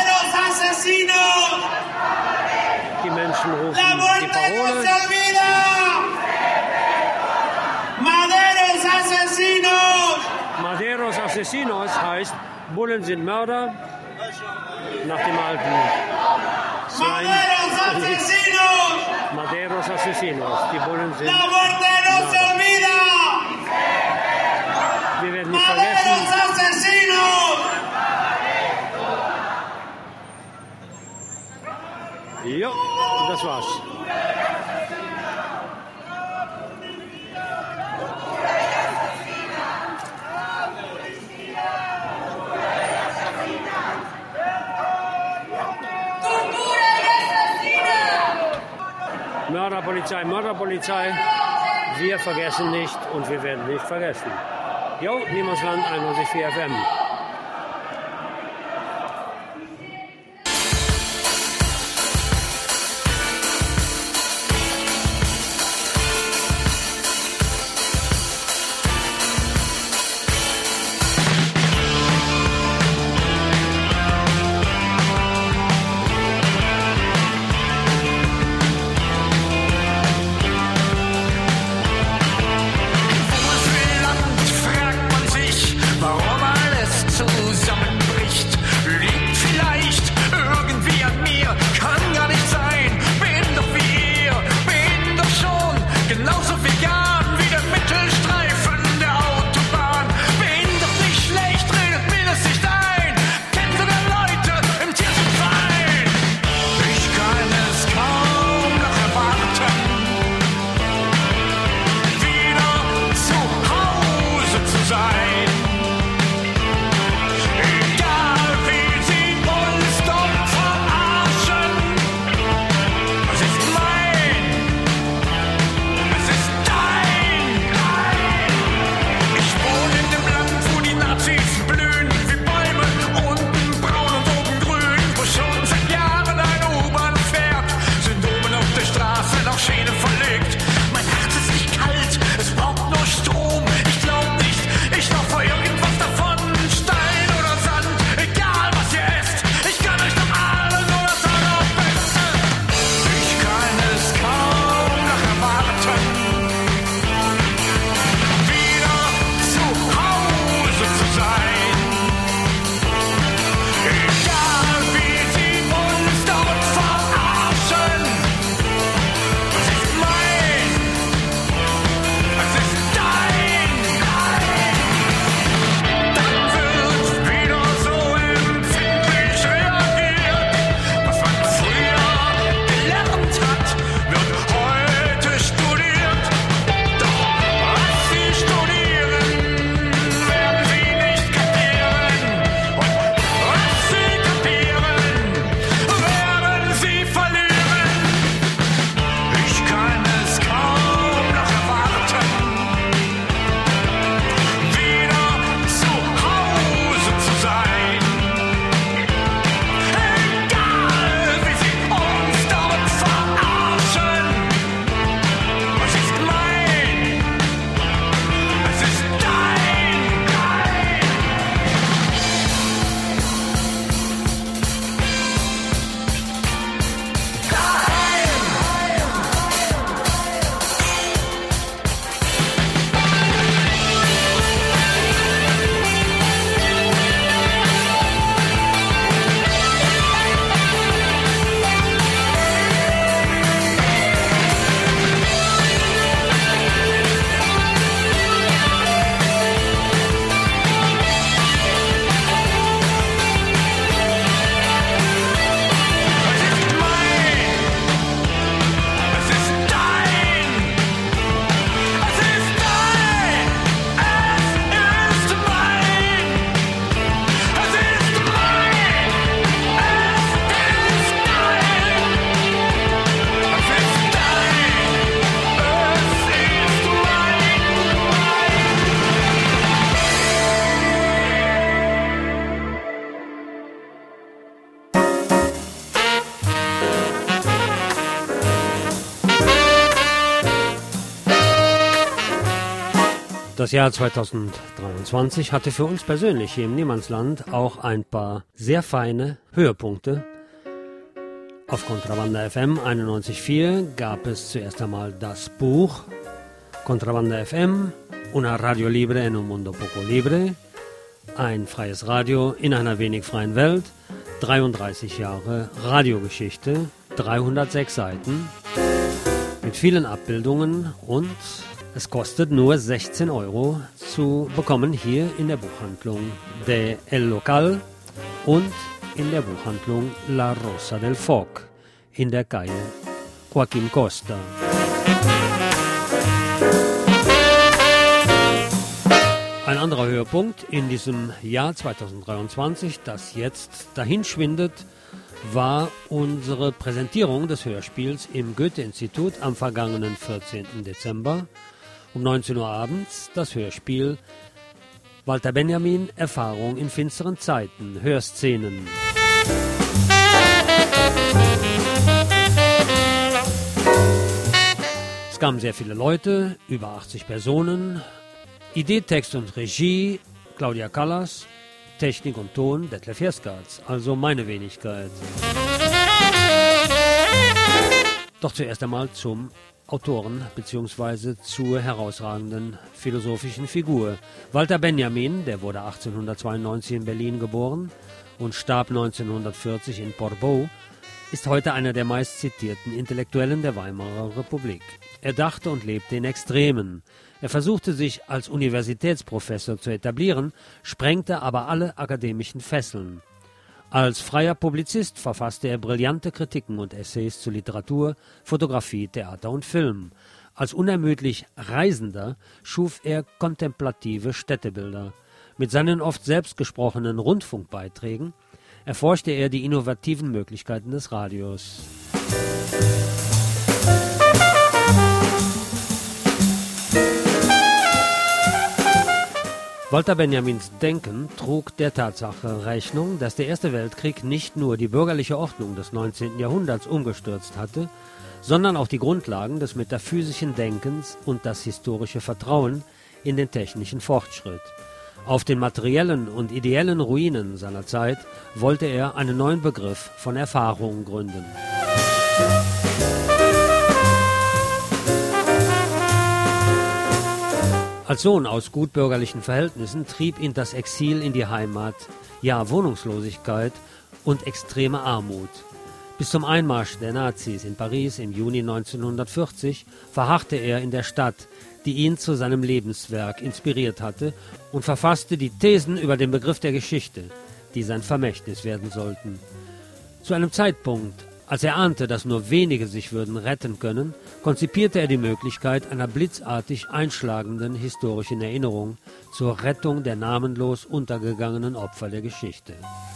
Die Menschen rufen die Parole. Maderos Asesinos heißt, Bullen sind Mörder. Nach dem alten Slang. Maderos Asesinos. Die Bullen sind Mörder. Wir werden nicht vergessen. Ja, das war's. Mörderpolizei, Mörderpolizei. Wir vergessen nicht und wir werden nicht vergessen. Jo, Niemandsland 91.4 FM. Warum alles Das Jahr 2023 hatte für uns persönlich hier im Niemandsland auch ein paar sehr feine Höhepunkte. Auf Contrabanda FM 91.4 gab es zuerst einmal das Buch Contrabanda FM, una radio libre en un mundo poco libre, ein freies Radio in einer wenig freien Welt, 33 Jahre Radiogeschichte, 306 Seiten mit vielen Abbildungen und es kostet nur 16 € zu bekommen hier in der Buchhandlung de El Local und in der Buchhandlung La Rosa del Foc in der Calle Joaquim Costa. Ein anderer Höhepunkt in diesem Jahr 2023, das jetzt dahinschwindet, war unsere Präsentierung des Hörspiels im Goethe-Institut am vergangenen 14. Dezember um 19 Uhr abends. Das Hörspiel Walter Benjamin, Erfahrung in finsteren Zeiten, Hörszenen. Es kamen sehr viele Leute, über 80 Personen. Idee, Text und Regie, Claudia Callas. Technik und Ton, Detlef Jeskaerts, also meine Wenigkeit. Doch zuerst einmal zum Autoren bzw. zur herausragenden philosophischen Figur. Walter Benjamin, der wurde 1892 in Berlin geboren und starb 1940 in Portbou, ist heute einer der meistzitierten Intellektuellen der Weimarer Republik. Er dachte und lebte in Extremen. Er versuchte sich als Universitätsprofessor zu etablieren, sprengte aber alle akademischen Fesseln. Als freier Publizist verfasste er brillante Kritiken und Essays zu Literatur, Fotografie, Theater und Film. Als unermüdlich Reisender schuf er kontemplative Städtebilder. Mit seinen oft selbstgesprochenen Rundfunkbeiträgen erforschte er die innovativen Möglichkeiten des Radios. Walter Benjamins Denken trug der Tatsache Rechnung, dass der Erste Weltkrieg nicht nur die bürgerliche Ordnung des 19. Jahrhunderts umgestürzt hatte, sondern auch die Grundlagen des metaphysischen Denkens und das historische Vertrauen in den technischen Fortschritt. Auf den materiellen und ideellen Ruinen seiner Zeit wollte er einen neuen Begriff von Erfahrung gründen. Als Sohn aus gutbürgerlichen Verhältnissen trieb ihn das Exil in die Heimat, ja Wohnungslosigkeit und extreme Armut. Bis zum Einmarsch der Nazis in Paris im Juni 1940 verharrte er in der Stadt, die ihn zu seinem Lebenswerk inspiriert hatte, und verfasste die Thesen über den Begriff der Geschichte, die sein Vermächtnis werden sollten. Zu einem Zeitpunkt, als er ahnte, dass nur wenige sich würden retten können, konzipierte er die Möglichkeit einer blitzartig einschlagenden historischen Erinnerung zur Rettung der namenlos untergegangenen Opfer der Geschichte.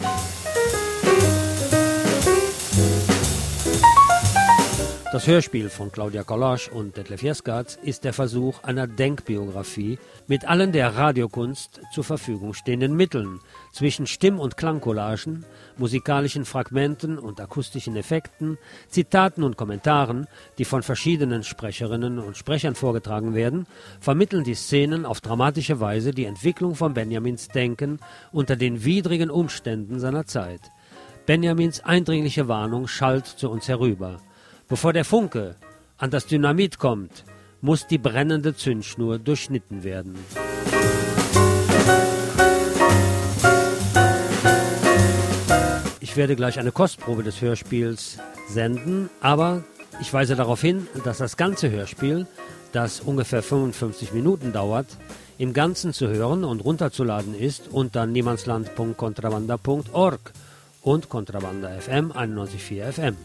Das Hörspiel von Claudia Callas und Detlef Jeskaerts ist der Versuch einer Denkbiografie mit allen der Radiokunst zur Verfügung stehenden Mitteln zwischen Stimm- und Klangcollagen, musikalischen Fragmenten und akustischen Effekten, Zitaten und Kommentaren, die von verschiedenen Sprecherinnen und Sprechern vorgetragen werden, vermitteln die Szenen auf dramatische Weise die Entwicklung von Benjamins Denken unter den widrigen Umständen seiner Zeit. Benjamins eindringliche Warnung schallt zu uns herüber. Bevor der Funke an das Dynamit kommt, muss die brennende Zündschnur durchschnitten werden. Ich werde gleich eine Kostprobe des Hörspiels senden, aber ich weise darauf hin, dass das ganze Hörspiel, das ungefähr 55 Minuten dauert, im Ganzen zu hören und runterzuladen ist unter niemandsland.contrabanda.org und Contrabanda FM 91.4 FM.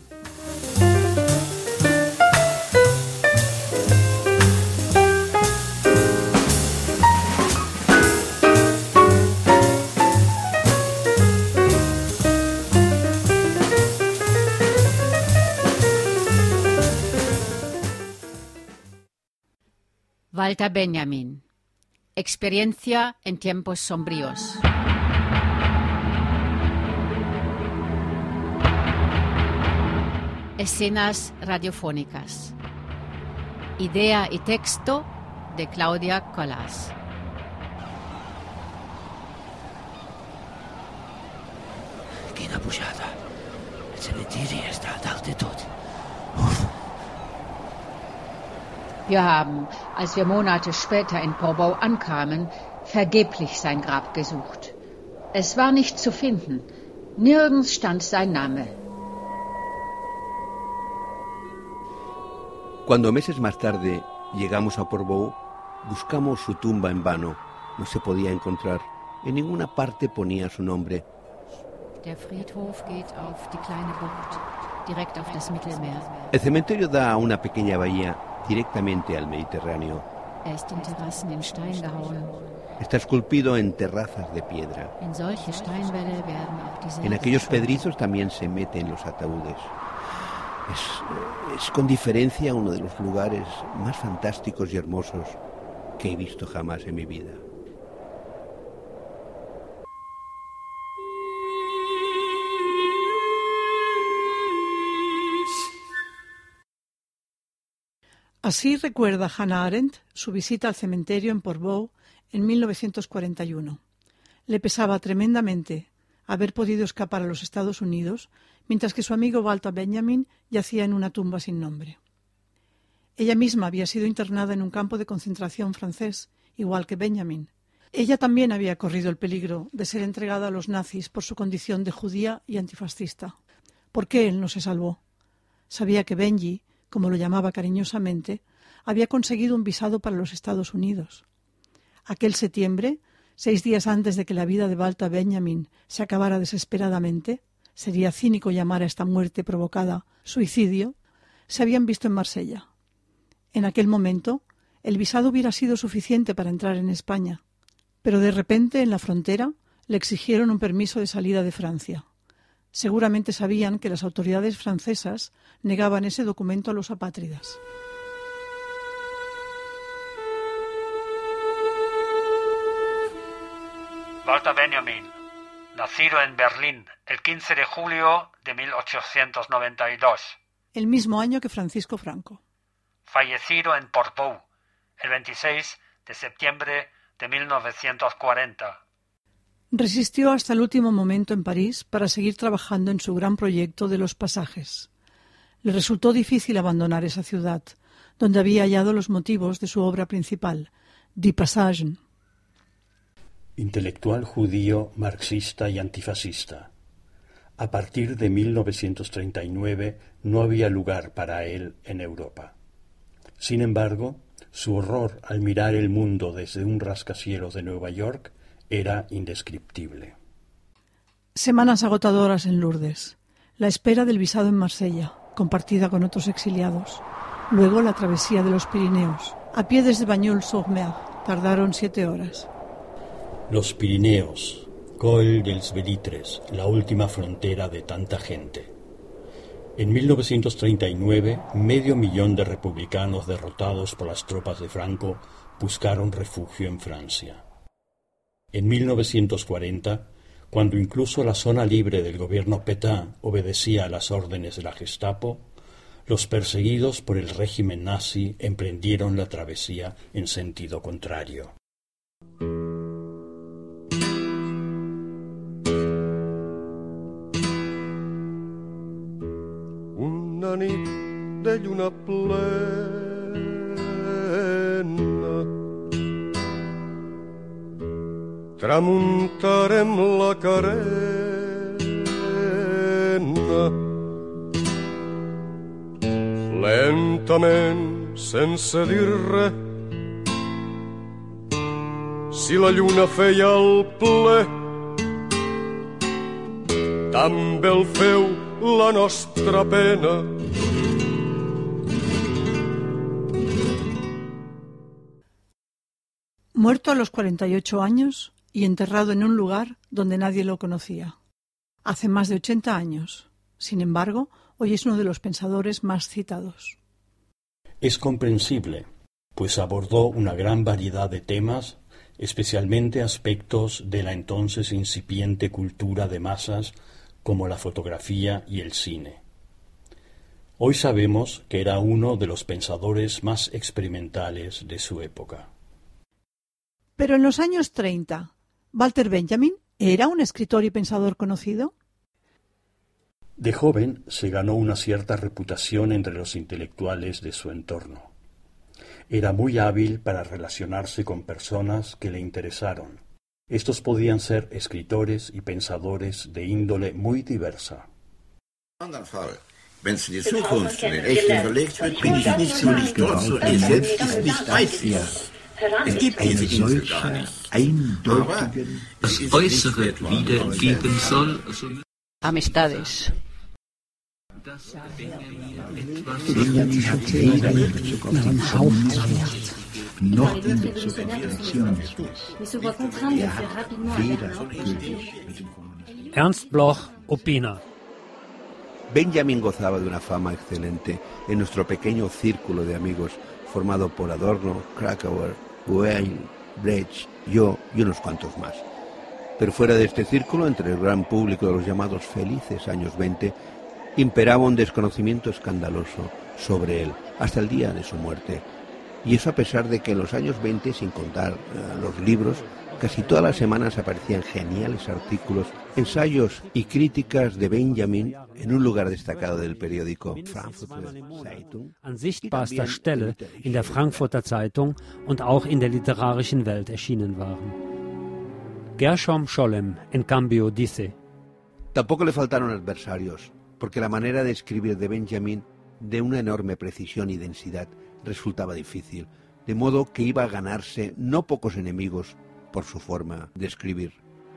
Walter Benjamin. Experiencia en tiempos sombríos. Escenas radiofónicas. Idea y texto de Claudia Callas. Quina pujada. El cementiri està a dalt de tot. Wir haben, als wir Monate später in Portbou ankamen, vergeblich sein Grab gesucht. Es war nicht zu finden. Nirgends stand sein Name. Cuando meses más tarde llegamos a Portbou, buscamos su tumba en vano. No se podía encontrar. En ninguna parte ponía su nombre. Der Friedhof geht auf die kleine Bucht, direkt auf das Mittelmeer. El cementerio da a una pequeña bahía directamente al Mediterráneo. Ist in Terrassen in Stein gehauen. Está esculpido en terrazas de piedra. In solche Steinwälle werden auch diese... En aquellos pedrizos también se meten los ataúdes. Es con diferencia uno de los lugares más fantásticos y hermosos que he visto jamás en mi vida. Así recuerda Hannah Arendt su visita al cementerio en Portbou en 1941. Le pesaba tremendamente haber podido escapar a los Estados Unidos, mientras que su amigo Walter Benjamin yacía en una tumba sin nombre. Ella misma había sido internada en un campo de concentración francés, igual que Benjamin. Ella también había corrido el peligro de ser entregada a los nazis por su condición de judía y antifascista. ¿Por qué él no se salvó? Sabía que Benji, como lo llamaba cariñosamente, había conseguido un visado para los Estados Unidos. Aquel septiembre, 6 días antes de que la vida de Walter Benjamin se acabara desesperadamente, sería cínico llamar a esta muerte provocada suicidio, se habían visto en Marsella. En aquel momento, el visado hubiera sido suficiente para entrar en España, pero de repente, en la frontera, le exigieron un permiso de salida de Francia. Seguramente sabían que las autoridades francesas negaban ese documento a los apátridas. Walter Benjamin, nacido en Berlín el 15 de julio de 1892. El mismo año que Francisco Franco. Fallecido en Portbou el 26 de septiembre de 1940. Resistió hasta el último momento en París para seguir trabajando en su gran proyecto de los pasajes. Le resultó difícil abandonar esa ciudad, donde había hallado los motivos de su obra principal, Die Passagen. Intelectual judío, marxista y antifascista. A partir de 1939 no había lugar para él en Europa. Sin embargo, su horror al mirar el mundo desde un rascacielos de Nueva York era indescriptible. Semanas agotadoras en Lourdes, la espera del visado en Marsella, compartida con otros exiliados. Luego la travesía de los Pirineos. A pie desde Bagnols-sur-Mer, tardaron 7 horas. Los Pirineos, Col dels Belitres, la última frontera de tanta gente. En 1939, 500.000 de republicanos derrotados por las tropas de Franco buscaron refugio en Francia. En 1940, cuando incluso la zona libre del gobierno Pétain obedecía a las órdenes de la Gestapo, los perseguidos por el régimen nazi emprendieron la travesía en sentido contrario. Una nit de lluna plena tramuntarem la carena lentament, sense dir res. Si la lluna feia el ple, també el feu la nostra pena. Muerto a los 48 años y enterrado en un lugar donde nadie lo conocía. Hace más de 80 años. Sin embargo, hoy es uno de los pensadores más citados. Es comprensible, pues abordó una gran variedad de temas, especialmente aspectos de la entonces incipiente cultura de masas como la fotografía y el cine. Hoy sabemos que era uno de los pensadores más experimentales de su época. Pero en los años 30, ¿Walter Benjamin era un escritor y pensador conocido? De joven se ganó una cierta reputación entre los intelectuales de su entorno. Era muy hábil para relacionarse con personas que le interesaron. Estos podían ser escritores y pensadores de índole muy diversa. Wenn es die Zukunft in den echten überlegt wird, bin ich nicht so nicht dort, so er selbst ist nicht weit hier. Es gibt diese Insel gar nicht. Aber das Äußere wiedergeben soll. Amistades. Benjamin hat weder in Bezug auf den Hauptwert noch in Bezug auf den Zionismus. Er hat weder gültig mit dem Kommunismus. Ernst Bloch, opina. Benjamin gozaba de una fama excelente en nuestro pequeño círculo de amigos formado por Adorno, Krakauer, Goethe, Brecht, yo y unos cuantos más. Pero fuera de este círculo, entre el gran público de los llamados felices años 20, imperaba un desconocimiento escandaloso sobre él, hasta el día de su muerte. Y eso a pesar de que en los años 20, sin contar los libros, casi todas las semanas aparecían geniales artículos, ensayos y críticas de Benjamin en un lugar destacado del periódico Frankfurter Zeitung. An sichtbarster Stelle in der Frankfurter Zeitung und auch in der literarischen Welt erschienen waren. Gershom Scholem, en cambio, dice: Tampoco le faltaron adversarios, porque la manera de escribir de Benjamin, de una enorme precisión y densidad, resultaba difícil, de modo que iba a ganarse no pocos enemigos por su forma de escribir.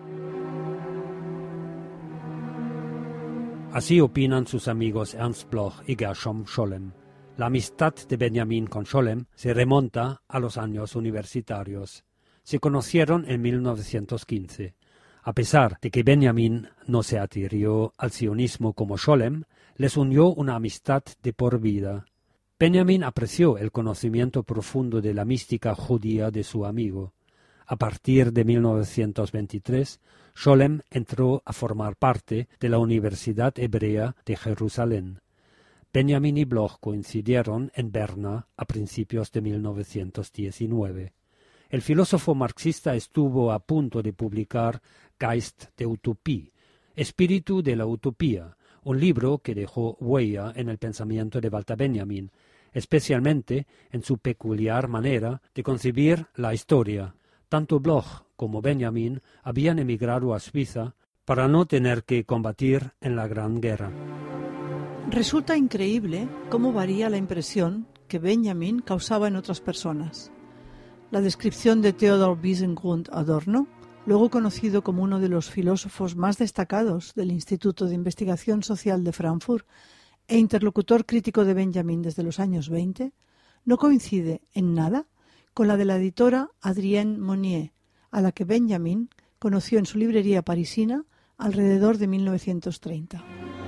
Así opinan sus amigos Ernst Bloch y Gershom Scholem. La amistad de Benjamin con Scholem se remonta a los años universitarios. Se conocieron en 1915. A pesar de que Benjamin no se adhirió al sionismo como Scholem, les unió una amistad de por vida. Benjamin apreció el conocimiento profundo de la mística judía de su amigo. A partir de 1923, Scholem entró a formar parte de la Universidad Hebrea de Jerusalén. Benjamin y Bloch coincidieron en Berna a principios de 1919. El filósofo marxista estuvo a punto de publicar Geist der Utopie, Espíritu de la Utopía, un libro que dejó huella en el pensamiento de Walter Benjamin, especialmente en su peculiar manera de concebir la historia. Tanto Bloch como Benjamin habían emigrado a Suiza para no tener que combatir en la Gran Guerra. Resulta increíble cómo varía la impresión que Benjamin causaba en otras personas. La descripción de Theodor Wiesengrund Adorno, luego conocido como uno de los filósofos más destacados del Instituto de Investigación Social de Frankfurt e interlocutor crítico de Benjamin desde los años 20, no coincide en nada con la de la editora Adrienne Monnier, a la que Benjamin conoció en su librería parisina alrededor de 1930.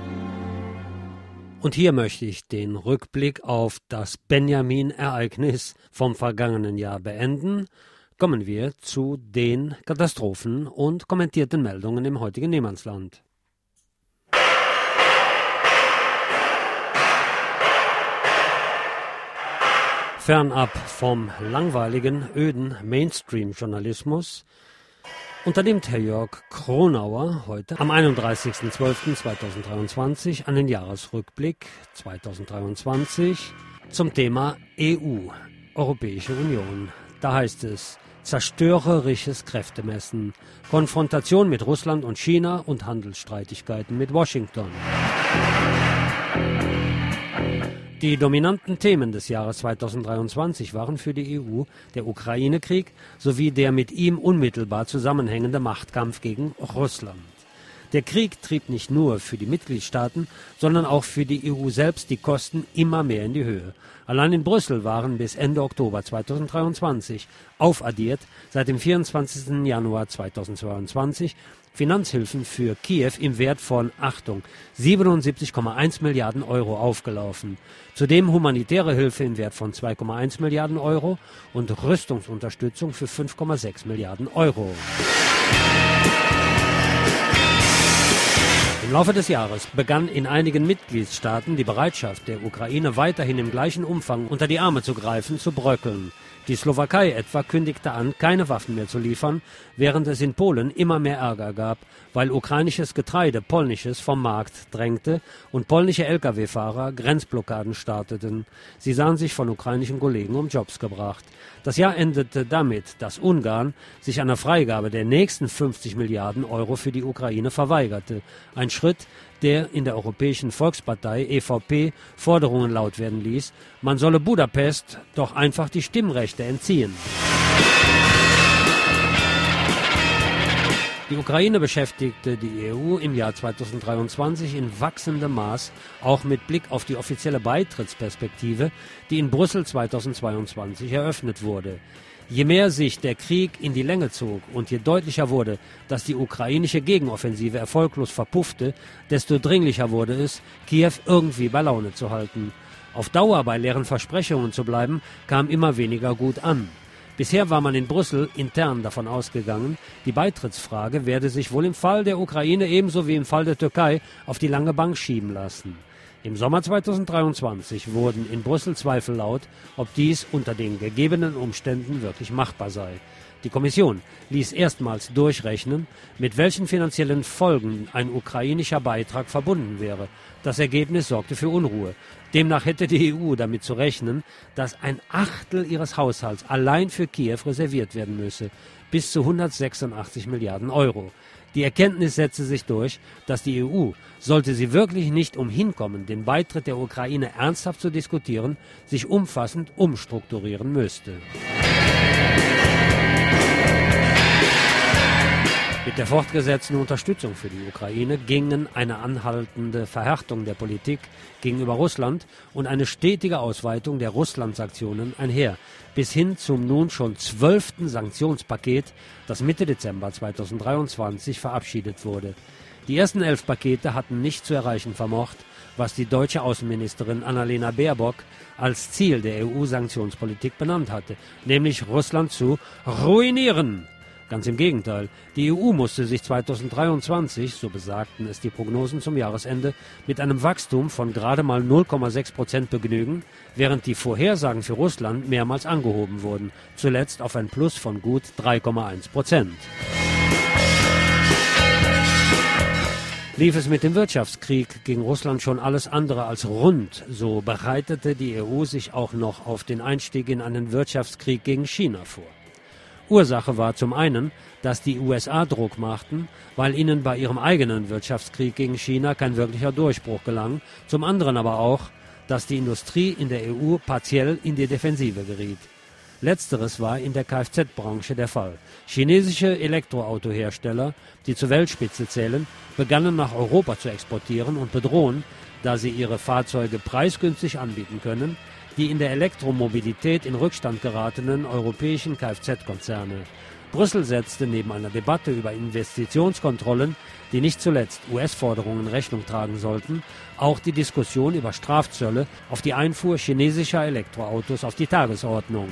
Und hier möchte ich den Rückblick auf das Benjamin-Ereignis vom vergangenen Jahr beenden. Kommen wir zu den Katastrophen und kommentierten Meldungen im heutigen Niemandsland. Fernab vom langweiligen, öden Mainstream-Journalismus unternimmt Herr Jörg Kronauer heute am 31.12.2023 einen Jahresrückblick 2023 zum Thema EU, Europäische Union. Da heißt es: zerstörerisches Kräftemessen, Konfrontation mit Russland und China und Handelsstreitigkeiten mit Washington. Die dominanten Themen des Jahres 2023 waren für die EU der Ukraine-Krieg sowie der mit ihm unmittelbar zusammenhängende Machtkampf gegen Russland. Der Krieg trieb nicht nur für die Mitgliedstaaten, sondern auch für die EU selbst die Kosten immer mehr in die Höhe. Allein in Brüssel waren bis Ende Oktober 2023 aufaddiert seit dem 24. Januar 2022 Finanzhilfen für Kiew im Wert von, Achtung, 77,1 Milliarden Euro aufgelaufen. Zudem humanitäre Hilfe im Wert von 2,1 Milliarden Euro und Rüstungsunterstützung für 5,6 Milliarden Euro. Im Laufe des Jahres begann in einigen Mitgliedstaaten die Bereitschaft der Ukraine weiterhin im gleichen Umfang unter die Arme zu greifen, zu bröckeln. Die Slowakei etwa kündigte an, keine Waffen mehr zu liefern, während es in Polen immer mehr Ärger gab, weil ukrainisches Getreide polnisches vom Markt drängte und polnische Lkw-Fahrer Grenzblockaden starteten. Sie sahen sich von ukrainischen Kollegen um Jobs gebracht. Das Jahr endete damit, dass Ungarn sich einer Freigabe der nächsten 50 Milliarden Euro für die Ukraine verweigerte. Ein Schritt, der in der Europäischen Volkspartei EVP Forderungen laut werden ließ, man solle Budapest doch einfach die Stimmrechte entziehen. Die Ukraine beschäftigte die EU im Jahr 2023 in wachsendem Maß, auch mit Blick auf die offizielle Beitrittsperspektive, die in Brüssel 2022 eröffnet wurde. Je mehr sich der Krieg in die Länge zog und je deutlicher wurde, dass die ukrainische Gegenoffensive erfolglos verpuffte, desto dringlicher wurde es, Kiew irgendwie bei Laune zu halten. Auf Dauer bei leeren Versprechungen zu bleiben, kam immer weniger gut an. Bisher war man in Brüssel intern davon ausgegangen, die Beitrittsfrage werde sich wohl im Fall der Ukraine ebenso wie im Fall der Türkei auf die lange Bank schieben lassen. Im Sommer 2023 wurden in Brüssel Zweifel laut, ob dies unter den gegebenen Umständen wirklich machbar sei. Die Kommission ließ erstmals durchrechnen, mit welchen finanziellen Folgen ein ukrainischer Beitrag verbunden wäre. Das Ergebnis sorgte für Unruhe. Demnach hätte die EU damit zu rechnen, dass ein Achtel ihres Haushalts allein für Kiew reserviert werden müsse, bis zu 186 Milliarden Euro. Die Erkenntnis setzte sich durch, dass die EU, sollte sie wirklich nicht umhin kommen, den Beitritt der Ukraine ernsthaft zu diskutieren, sich umfassend umstrukturieren müsste. Mit der fortgesetzten Unterstützung für die Ukraine gingen eine anhaltende Verhärtung der Politik gegenüber Russland und eine stetige Ausweitung der Russland-Sanktionen einher, bis hin zum nun schon 12. Sanktionspaket, das Mitte Dezember 2023 verabschiedet wurde. Die ersten 11 Pakete hatten nicht zu erreichen vermocht, was die deutsche Außenministerin Annalena Baerbock als Ziel der EU-Sanktionspolitik benannt hatte, nämlich Russland zu ruinieren. Ganz im Gegenteil, die EU musste sich 2023, so besagten es die Prognosen zum Jahresende, mit einem Wachstum von gerade mal 0,6% begnügen, während die Vorhersagen für Russland mehrmals angehoben wurden, zuletzt auf ein Plus von gut 3,1%. Lief es mit dem Wirtschaftskrieg gegen Russland schon alles andere als rund, so bereitete die EU sich auch noch auf den Einstieg in einen Wirtschaftskrieg gegen China vor. Ursache war zum einen, dass die USA Druck machten, weil ihnen bei ihrem eigenen Wirtschaftskrieg gegen China kein wirklicher Durchbruch gelang, zum anderen aber auch, dass die Industrie in der EU partiell in die Defensive geriet. Letzteres war in der Kfz-Branche der Fall. Chinesische Elektroautohersteller, die zur Weltspitze zählen, begannen nach Europa zu exportieren und bedrohen, da sie ihre Fahrzeuge preisgünstig anbieten können, die in der Elektromobilität in Rückstand geratenen europäischen Kfz-Konzerne. Brüssel setzte neben einer Debatte über Investitionskontrollen, die nicht zuletzt US-Forderungen Rechnung tragen sollten, auch die Diskussion über Strafzölle auf die Einfuhr chinesischer Elektroautos auf die Tagesordnung.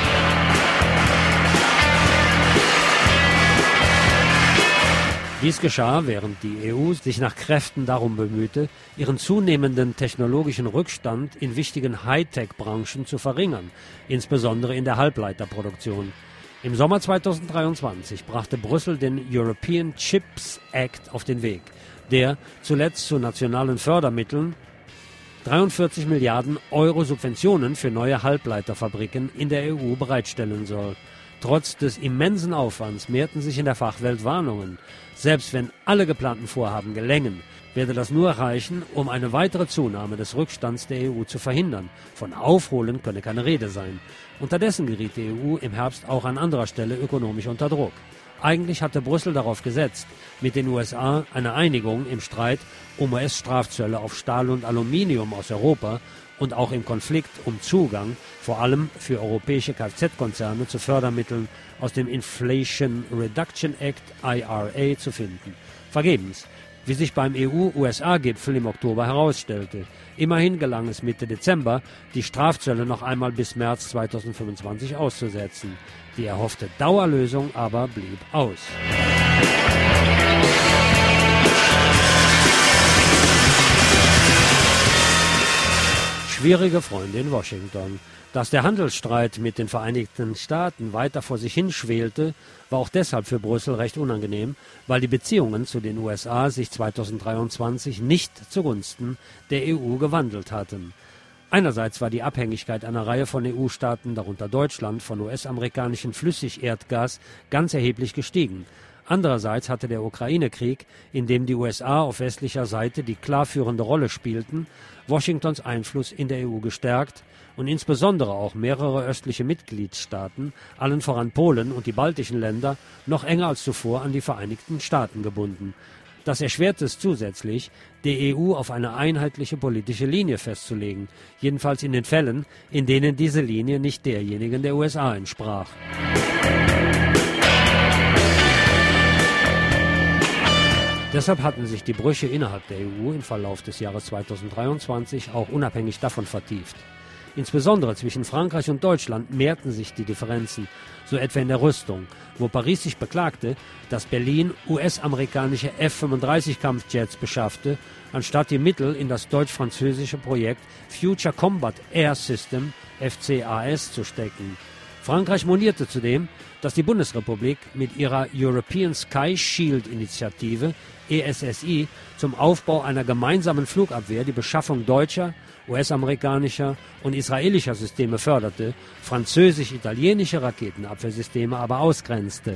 Dies geschah, während die EU sich nach Kräften darum bemühte, ihren zunehmenden technologischen Rückstand in wichtigen Hightech-Branchen zu verringern, insbesondere in der Halbleiterproduktion. Im Sommer 2023 brachte Brüssel den European Chips Act auf den Weg, der zuletzt zu nationalen Fördermitteln 43 Milliarden Euro Subventionen für neue Halbleiterfabriken in der EU bereitstellen soll. Trotz des immensen Aufwands mehrten sich in der Fachwelt Warnungen. Selbst wenn alle geplanten Vorhaben gelängen, werde das nur reichen, um eine weitere Zunahme des Rückstands der EU zu verhindern. Von Aufholen könne keine Rede sein. Unterdessen geriet die EU im Herbst auch an anderer Stelle ökonomisch unter Druck. Eigentlich hatte Brüssel darauf gesetzt, mit den USA eine Einigung im Streit um US-Strafzölle auf Stahl und Aluminium aus Europa und auch im Konflikt um Zugang, vor allem für europäische Kfz-Konzerne, zu Fördermitteln aus dem Inflation Reduction Act IRA zu finden. Vergebens, wie sich beim EU-USA-Gipfel im Oktober herausstellte. Immerhin gelang es Mitte Dezember, die Strafzölle noch einmal bis März 2025 auszusetzen. Die erhoffte Dauerlösung aber blieb aus. schwierige Freunde in Washington. Dass der Handelsstreit mit den Vereinigten Staaten weiter vor sich hinschwelte, war auch deshalb für Brüssel recht unangenehm, weil die Beziehungen zu den USA sich 2023 nicht zugunsten der EU gewandelt hatten. Einerseits war die Abhängigkeit einer Reihe von EU-Staaten, darunter Deutschland, von US-amerikanischem Flüssigerdgas ganz erheblich gestiegen. Andererseits hatte der Ukraine-Krieg, in dem die USA auf westlicher Seite die klar führende Rolle spielten, Washingtons Einfluss in der EU gestärkt und insbesondere auch mehrere östliche Mitgliedstaaten, allen voran Polen und die baltischen Länder, noch enger als zuvor an die Vereinigten Staaten gebunden. Das erschwerte es zusätzlich, die EU auf eine einheitliche politische Linie festzulegen, jedenfalls in den Fällen, in denen diese Linie nicht derjenigen der USA entsprach. Deshalb hatten sich die Brüche innerhalb der EU im Verlauf des Jahres 2023 auch unabhängig davon vertieft. Insbesondere zwischen Frankreich und Deutschland mehrten sich die Differenzen, so etwa in der Rüstung, wo Paris sich beklagte, dass Berlin US-amerikanische F-35-Kampfjets beschaffte, anstatt die Mittel in das deutsch-französische Projekt Future Combat Air System, FCAS, zu stecken. Frankreich monierte zudem, dass die Bundesrepublik mit ihrer European Sky Shield Initiative, ESSI, zum Aufbau einer gemeinsamen Flugabwehr die Beschaffung deutscher, US-amerikanischer und israelischer Systeme förderte, französisch-italienische Raketenabwehrsysteme aber ausgrenzte.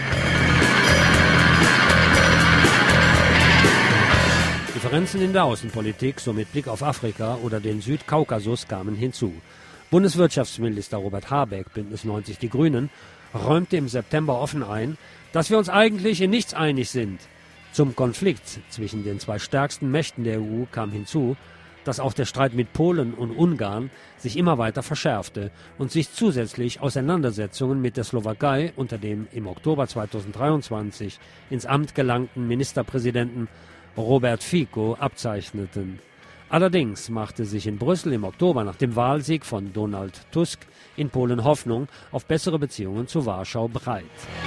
Differenzen in der Außenpolitik, so mit Blick auf Afrika oder den Südkaukasus, kamen hinzu. Bundeswirtschaftsminister Robert Habeck, Bündnis 90 Die Grünen, räumte im September offen ein, dass wir uns eigentlich in nichts einig sind. Zum Konflikt zwischen den zwei stärksten Mächten der EU kam hinzu, dass auch der Streit mit Polen und Ungarn sich immer weiter verschärfte und sich zusätzlich Auseinandersetzungen mit der Slowakei unter dem im Oktober 2023 ins Amt gelangten Ministerpräsidenten Robert Fico abzeichneten. Allerdings machte sich in Brüssel im Oktober nach dem Wahlsieg von Donald Tusk in Polen Hoffnung auf bessere Beziehungen zu Warschau breit.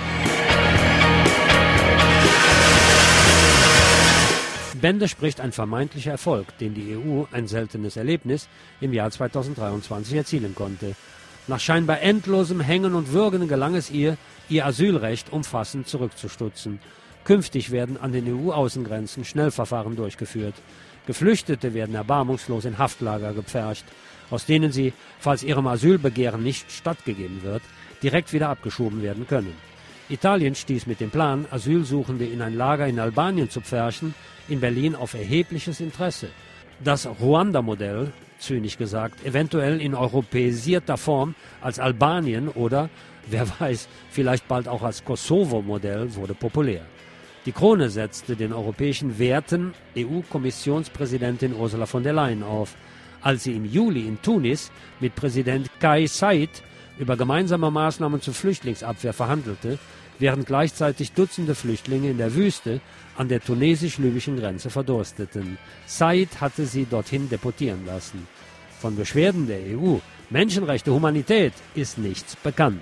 Bände spricht ein vermeintlicher Erfolg, den die EU, ein seltenes Erlebnis, im Jahr 2023 erzielen konnte. Nach scheinbar endlosem Hängen und Würgen gelang es ihr Asylrecht umfassend zurückzustutzen. Künftig werden an den EU-Außengrenzen Schnellverfahren durchgeführt. Geflüchtete werden erbarmungslos in Haftlager gepfercht, aus denen sie, falls ihrem Asylbegehren nicht stattgegeben wird, direkt wieder abgeschoben werden können. Italien stieß mit dem Plan, Asylsuchende in ein Lager in Albanien zu pferchen, in Berlin auf erhebliches Interesse. Das Ruanda-Modell, zynisch gesagt, eventuell in europäisierter Form als Albanien oder, wer weiß, vielleicht bald auch als Kosovo-Modell, wurde populär. Die Krone setzte den europäischen Werten EU-Kommissionspräsidentin Ursula von der Leyen auf, als sie im Juli in Tunis mit Präsident Kais Saied über gemeinsame Maßnahmen zur Flüchtlingsabwehr verhandelte, während gleichzeitig Dutzende Flüchtlinge in der Wüste an der tunesisch-libyschen Grenze verdursteten. Saied hatte sie dorthin deportieren lassen. Von Beschwerden der EU, Menschenrechte, Humanität ist nichts bekannt.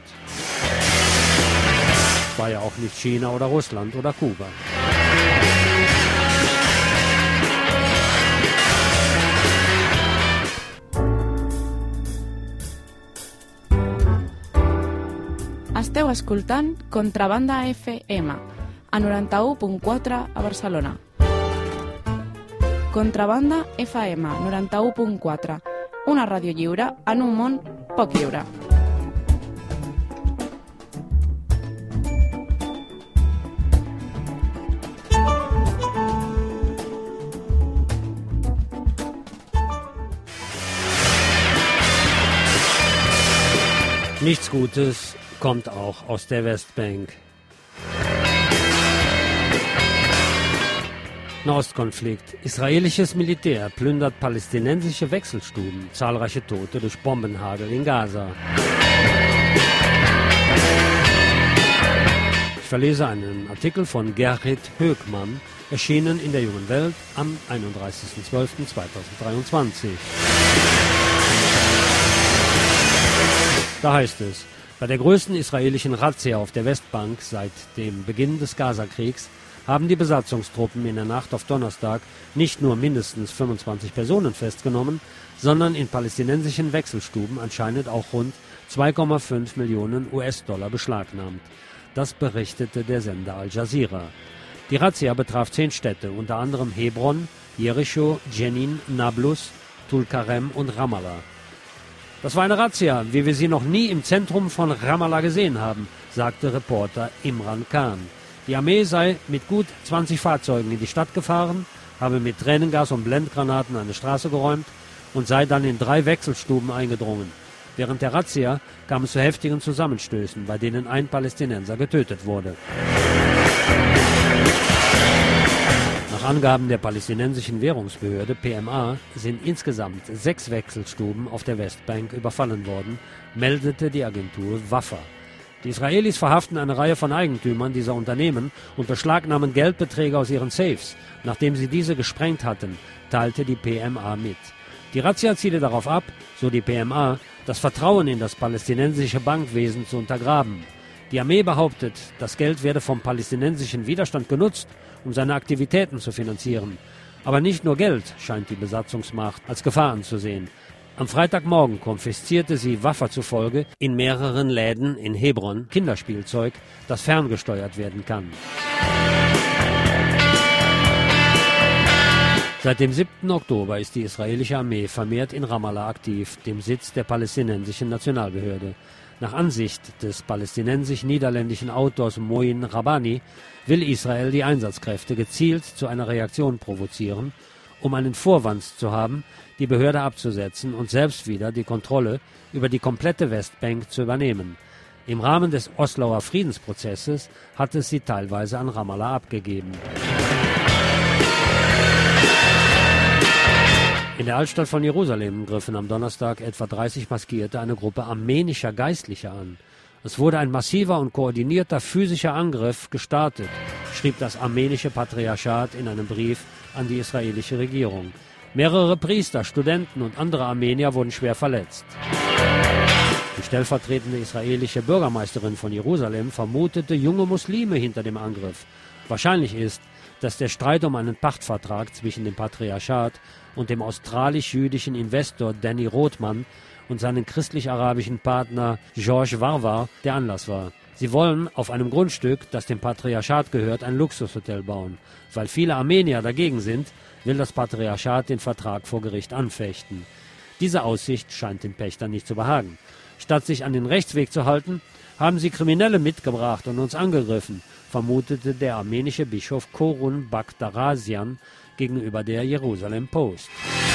War ja auch nicht China oder Russland oder Kuba. Esteu escoltant Contrabanda FM, a 91.4 a Barcelona. Contrabanda FM 91.4, una ràdio lliure en un món poc lliure. Nichts Gutes kommt auch aus der Westbank. Nahostkonflikt. Israelisches Militär plündert palästinensische Wechselstuben. Zahlreiche Tote durch Bombenhagel in Gaza. Ich verlese einen Artikel von Gerrit Högmann, erschienen in der Jungen Welt am 31.12.2023. Da heißt es: Bei der größten israelischen Razzia auf der Westbank seit dem Beginn des Gazakriegs haben die Besatzungstruppen in der Nacht auf Donnerstag nicht nur mindestens 25 Personen festgenommen, sondern in palästinensischen Wechselstuben anscheinend auch rund 2,5 Millionen US-Dollar beschlagnahmt. Das berichtete der Sender Al Jazeera. Die Razzia betraf 10 Städte, unter anderem Hebron, Jericho, Jenin, Nablus, Tulkarem und Ramallah. Das war eine Razzia, wie wir sie noch nie im Zentrum von Ramallah gesehen haben, sagte Reporter Imran Khan. Die Armee sei mit gut 20 Fahrzeugen in die Stadt gefahren, habe mit Tränengas und Blendgranaten eine Straße geräumt und sei dann in 3 Wechselstuben eingedrungen. Während der Razzia kam es zu heftigen Zusammenstößen, bei denen ein Palästinenser getötet wurde. Nach Angaben der palästinensischen Währungsbehörde PMA sind insgesamt 6 Wechselstuben auf der Westbank überfallen worden, meldete die Agentur Wafa. Die Israelis verhaften eine Reihe von Eigentümern dieser Unternehmen und beschlagnahmen Geldbeträge aus ihren Safes, nachdem sie diese gesprengt hatten, teilte die PMA mit. Die Razzia ziele darauf ab, so die PMA, das Vertrauen in das palästinensische Bankwesen zu untergraben. Die Armee behauptet, das Geld werde vom palästinensischen Widerstand genutzt, um seine Aktivitäten zu finanzieren. Aber nicht nur Geld scheint die Besatzungsmacht als Gefahr anzusehen. Am Freitagmorgen konfiszierte sie Wafa zufolge in mehreren Läden in Hebron Kinderspielzeug, das ferngesteuert werden kann. Seit dem 7. Oktober ist die israelische Armee vermehrt in Ramallah aktiv, dem Sitz der palästinensischen Nationalbehörde. Nach Ansicht des palästinensisch-niederländischen Autors Moin Rabbani will Israel die Einsatzkräfte gezielt zu einer Reaktion provozieren, um einen Vorwand zu haben, die Behörde abzusetzen und selbst wieder die Kontrolle über die komplette Westbank zu übernehmen. Im Rahmen des Osloer Friedensprozesses hat es sie teilweise an Ramallah abgegeben. In der Altstadt von Jerusalem griffen am Donnerstag etwa 30 Maskierte eine Gruppe armenischer Geistlicher an. Es wurde ein massiver und koordinierter physischer Angriff gestartet, schrieb das armenische Patriarchat in einem Brief an die israelische Regierung. Mehrere Priester, Studenten und andere Armenier wurden schwer verletzt. Die stellvertretende israelische Bürgermeisterin von Jerusalem vermutete junge Muslime hinter dem Angriff. Wahrscheinlich ist, dass der Streit um einen Pachtvertrag zwischen dem Patriarchat und dem australisch-jüdischen Investor Danny Rothman und seinem christlich-arabischen Partner George Warwar der Anlass war. Sie wollen auf einem Grundstück, das dem Patriarchat gehört, ein Luxushotel bauen. Weil viele Armenier dagegen sind, will das Patriarchat den Vertrag vor Gericht anfechten. Diese Aussicht scheint den Pächtern nicht zu behagen. Statt sich an den Rechtsweg zu halten, haben sie Kriminelle mitgebracht und uns angegriffen, vermutete der armenische Bischof Korun Bakhtarasian gegenüber der Jerusalem Post.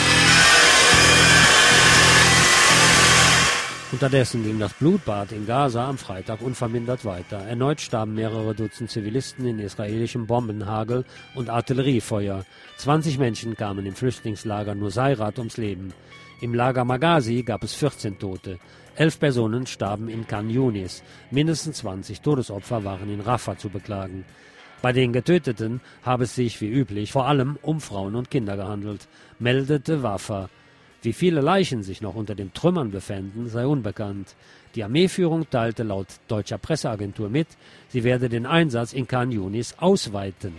Unterdessen ging das Blutbad in Gaza am Freitag unvermindert weiter. Erneut starben mehrere Dutzend Zivilisten in israelischem Bombenhagel und Artilleriefeuer. 20 Menschen kamen im Flüchtlingslager Nusayrat ums Leben. Im Lager Maghazi gab es 14 Tote. 11 Personen starben in Khan Yunis. Mindestens 20 Todesopfer waren in Rafah zu beklagen. Bei den Getöteten habe es sich, wie üblich, vor allem um Frauen und Kinder gehandelt, meldete Wafa. Wie viele Leichen sich noch unter den Trümmern befänden, sei unbekannt. Die Armeeführung teilte laut deutscher Presseagentur mit, sie werde den Einsatz in Khan Yunis ausweiten.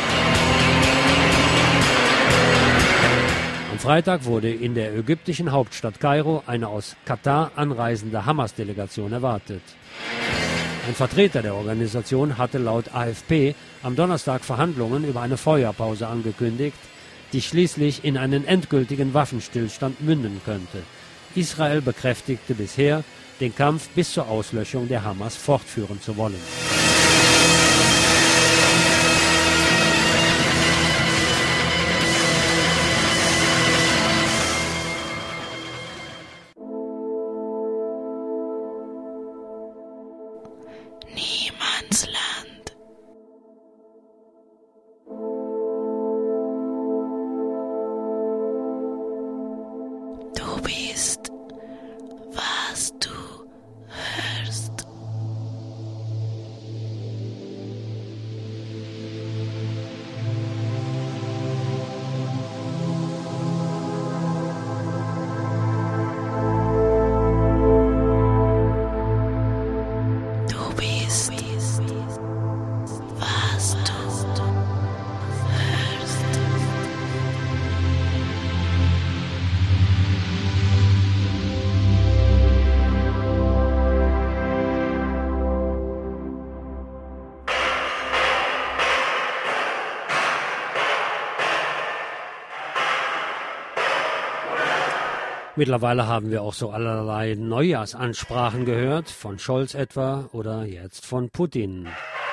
Am Freitag wurde in der ägyptischen Hauptstadt Kairo eine aus Katar anreisende Hamas-Delegation erwartet. Ein Vertreter der Organisation hatte laut AFP am Donnerstag Verhandlungen über eine Feuerpause angekündigt, die schließlich in einen endgültigen Waffenstillstand münden könnte. Israel bekräftigte bisher, den Kampf bis zur Auslöschung der Hamas fortführen zu wollen. Niemandsland. Du bist, was du hörst. Du bist, was du hörst. Mittlerweile haben wir auch so allerlei Neujahrsansprachen gehört, von Scholz etwa oder jetzt von Putin.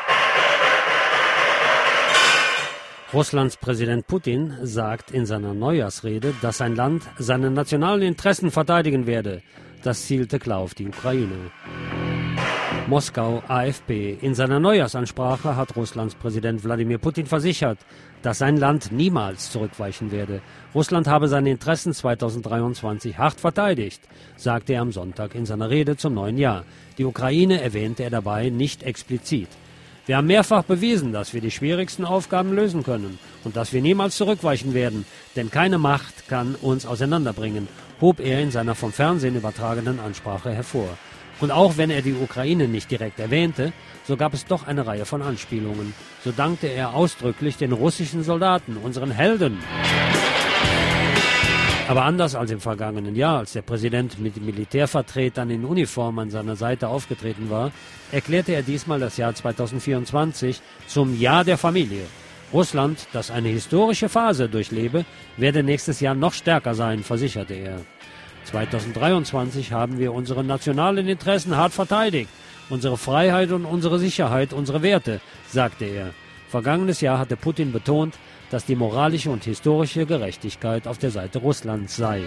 Russlands Präsident Putin sagt in seiner Neujahrsrede, dass sein Land seine nationalen Interessen verteidigen werde. Das zielte klar auf die Ukraine. Moskau, AfP. In seiner Neujahrsansprache hat Russlands Präsident Wladimir Putin versichert, dass sein Land niemals zurückweichen werde. Russland habe seine Interessen 2023 hart verteidigt, sagte er am Sonntag in seiner Rede zum neuen Jahr. Die Ukraine erwähnte er dabei nicht explizit. Wir haben mehrfach bewiesen, dass wir die schwierigsten Aufgaben lösen können und dass wir niemals zurückweichen werden, denn keine Macht kann uns auseinanderbringen, hob er in seiner vom Fernsehen übertragenen Ansprache hervor. Und auch wenn er die Ukraine nicht direkt erwähnte, so gab es doch eine Reihe von Anspielungen. So dankte er ausdrücklich den russischen Soldaten, unseren Helden. Aber anders als im vergangenen Jahr, als der Präsident mit Militärvertretern in Uniform an seiner Seite aufgetreten war, erklärte er diesmal das Jahr 2024 zum Jahr der Familie. Russland, das eine historische Phase durchlebe, werde nächstes Jahr noch stärker sein, versicherte er. 2023 haben wir unsere nationalen Interessen hart verteidigt, unsere Freiheit und unsere Sicherheit, unsere Werte, sagte er. Vergangenes Jahr hatte Putin betont, dass die moralische und historische Gerechtigkeit auf der Seite Russlands sei.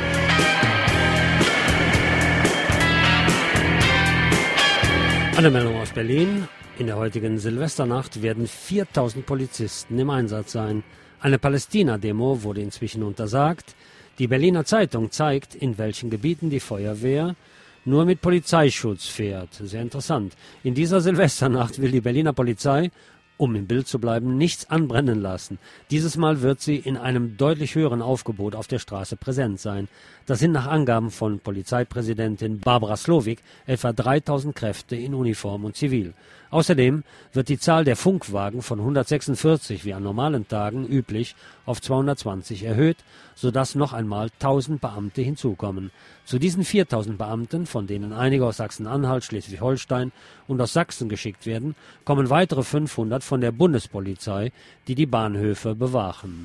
Eine Meldung aus Berlin. In der heutigen Silvesternacht werden 4000 Polizisten im Einsatz sein. Eine Palästina-Demo wurde inzwischen untersagt. Die Berliner Zeitung zeigt, in welchen Gebieten die Feuerwehr nur mit Polizeischutz fährt. Sehr interessant. In dieser Silvesternacht will die Berliner Polizei, um im Bild zu bleiben, nichts anbrennen lassen. Dieses Mal wird sie in einem deutlich höheren Aufgebot auf der Straße präsent sein. Das sind nach Angaben von Polizeipräsidentin Barbara Slowik etwa 3000 Kräfte in Uniform und Zivil. Außerdem wird die Zahl der Funkwagen von 146 wie an normalen Tagen üblich auf 220 erhöht, sodass noch einmal 1000 Beamte hinzukommen. Zu diesen 4000 Beamten, von denen einige aus Sachsen-Anhalt, Schleswig-Holstein und aus Sachsen geschickt werden, kommen weitere 500 von der Bundespolizei, die die Bahnhöfe bewachen.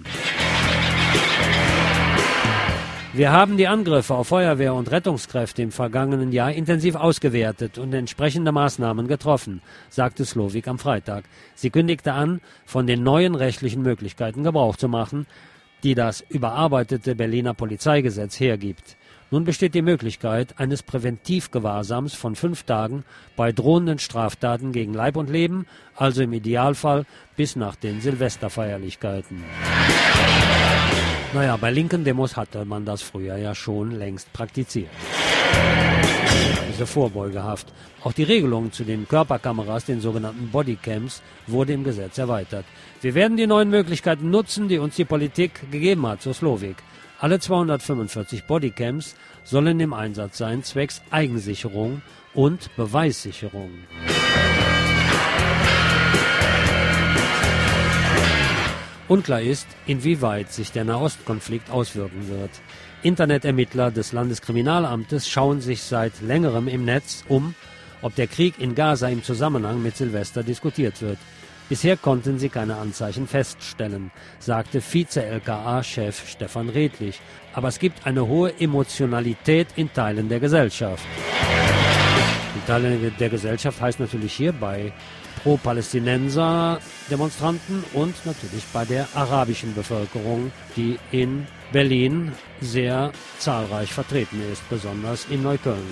Wir haben die Angriffe auf Feuerwehr und Rettungskräfte im vergangenen Jahr intensiv ausgewertet und entsprechende Maßnahmen getroffen, sagte Slowik am Freitag. Sie kündigte an, von den neuen rechtlichen Möglichkeiten Gebrauch zu machen, die das überarbeitete Berliner Polizeigesetz hergibt. Nun besteht die Möglichkeit eines Präventivgewahrsams von 5 Tagen bei drohenden Straftaten gegen Leib und Leben, also im Idealfall bis nach den Silvesterfeierlichkeiten. Naja, bei linken Demos hatte man das früher ja schon längst praktiziert. Diese Vorbeugehaft. Auch die Regelung zu den Körperkameras, den sogenannten Bodycams, wurde im Gesetz erweitert. Wir werden die neuen Möglichkeiten nutzen, die uns die Politik gegeben hat, so Slowik. Alle 245 Bodycams sollen im Einsatz sein, zwecks Eigensicherung und Beweissicherung. Unklar ist, inwieweit sich der Nahostkonflikt auswirken wird. Internetermittler des Landeskriminalamtes schauen sich seit längerem im Netz um, ob der Krieg in Gaza im Zusammenhang mit Silvester diskutiert wird. Bisher konnten sie keine Anzeichen feststellen, sagte Vize-LKA-Chef Stefan Redlich. Aber es gibt eine hohe Emotionalität in Teilen der Gesellschaft. In Teilen der Gesellschaft heißt natürlich hier bei Pro-Palästinenser-Demonstranten und natürlich bei der arabischen Bevölkerung, die in Berlin sehr zahlreich vertreten ist, besonders in Neukölln.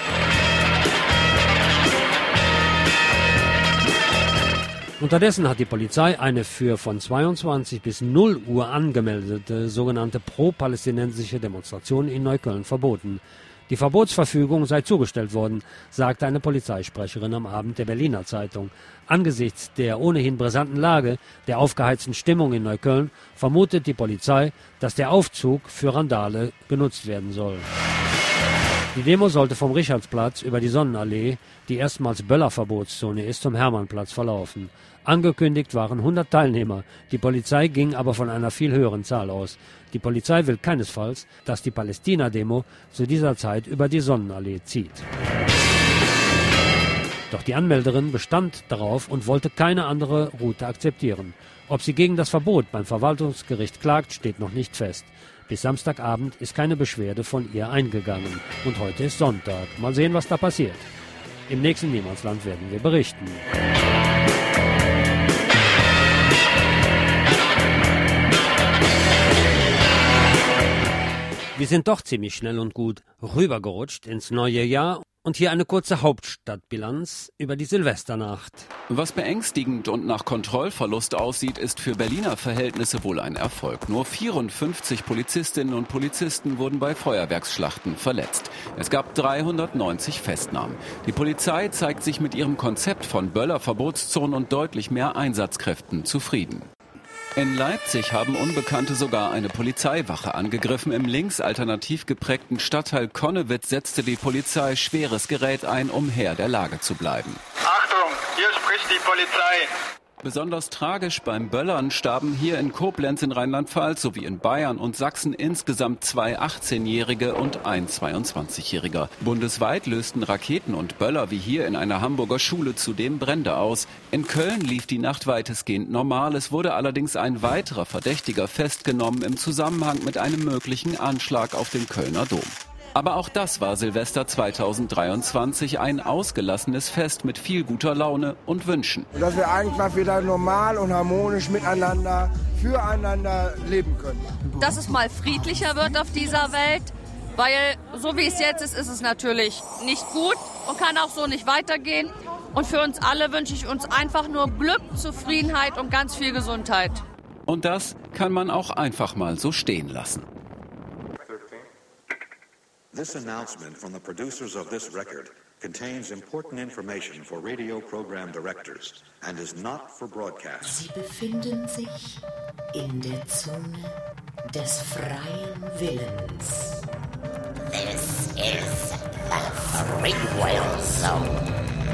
Unterdessen hat die Polizei eine für von 22 bis 0 Uhr angemeldete sogenannte pro-palästinensische Demonstration in Neukölln verboten. Die Verbotsverfügung sei zugestellt worden, sagte eine Polizeisprecherin am Abend der Berliner Zeitung. Angesichts der ohnehin brisanten Lage, der aufgeheizten Stimmung in Neukölln, vermutet die Polizei, dass der Aufzug für Randale genutzt werden soll. Die Demo sollte vom Richardsplatz über die Sonnenallee, die erstmals Böllerverbotszone ist, zum Hermannplatz verlaufen. Angekündigt waren 100 Teilnehmer, die Polizei ging aber von einer viel höheren Zahl aus. Die Polizei will keinesfalls, dass die Palästina-Demo zu dieser Zeit über die Sonnenallee zieht. Doch die Anmelderin bestand darauf und wollte keine andere Route akzeptieren. Ob sie gegen das Verbot beim Verwaltungsgericht klagt, steht noch nicht fest. Bis Samstagabend ist keine Beschwerde von ihr eingegangen. Und heute ist Sonntag. Mal sehen, was da passiert. Im nächsten Niemandsland werden wir berichten. Wir sind doch ziemlich schnell und gut rübergerutscht ins neue Jahr. Und hier eine kurze Hauptstadtbilanz über die Silvesternacht. Was beängstigend und nach Kontrollverlust aussieht, ist für Berliner Verhältnisse wohl ein Erfolg. Nur 54 Polizistinnen und Polizisten wurden bei Feuerwerksschlachten verletzt. Es gab 390 Festnahmen. Die Polizei zeigt sich mit ihrem Konzept von Böllerverbotszonen und deutlich mehr Einsatzkräften zufrieden. In Leipzig haben Unbekannte sogar eine Polizeiwache angegriffen. Im linksalternativ geprägten Stadtteil Connewitz setzte die Polizei schweres Gerät ein, um Herr der Lage zu bleiben. Achtung, hier spricht die Polizei. Besonders tragisch beim Böllern starben hier in Koblenz in Rheinland-Pfalz sowie in Bayern und Sachsen insgesamt 2 18-Jährige und ein 22-Jähriger. Bundesweit lösten Raketen und Böller wie hier in einer Hamburger Schule zudem Brände aus. In Köln lief die Nacht weitestgehend normal. Es wurde allerdings ein weiterer Verdächtiger festgenommen im Zusammenhang mit einem möglichen Anschlag auf den Kölner Dom. Aber auch das war Silvester 2023 ein ausgelassenes Fest mit viel guter Laune und Wünschen. Dass wir einfach wieder normal und harmonisch miteinander, füreinander leben können. Dass es mal friedlicher wird auf dieser Welt, weil so wie es jetzt ist, ist es natürlich nicht gut und kann auch so nicht weitergehen. Und für uns alle wünsche ich uns einfach nur Glück, Zufriedenheit und ganz viel Gesundheit. Und das kann man auch einfach mal so stehen lassen. This announcement from the producers of this record contains important information for radio program directors and is not for broadcast. Sie befinden sich in der Zone des freien Willens. This is the Free Will Zone.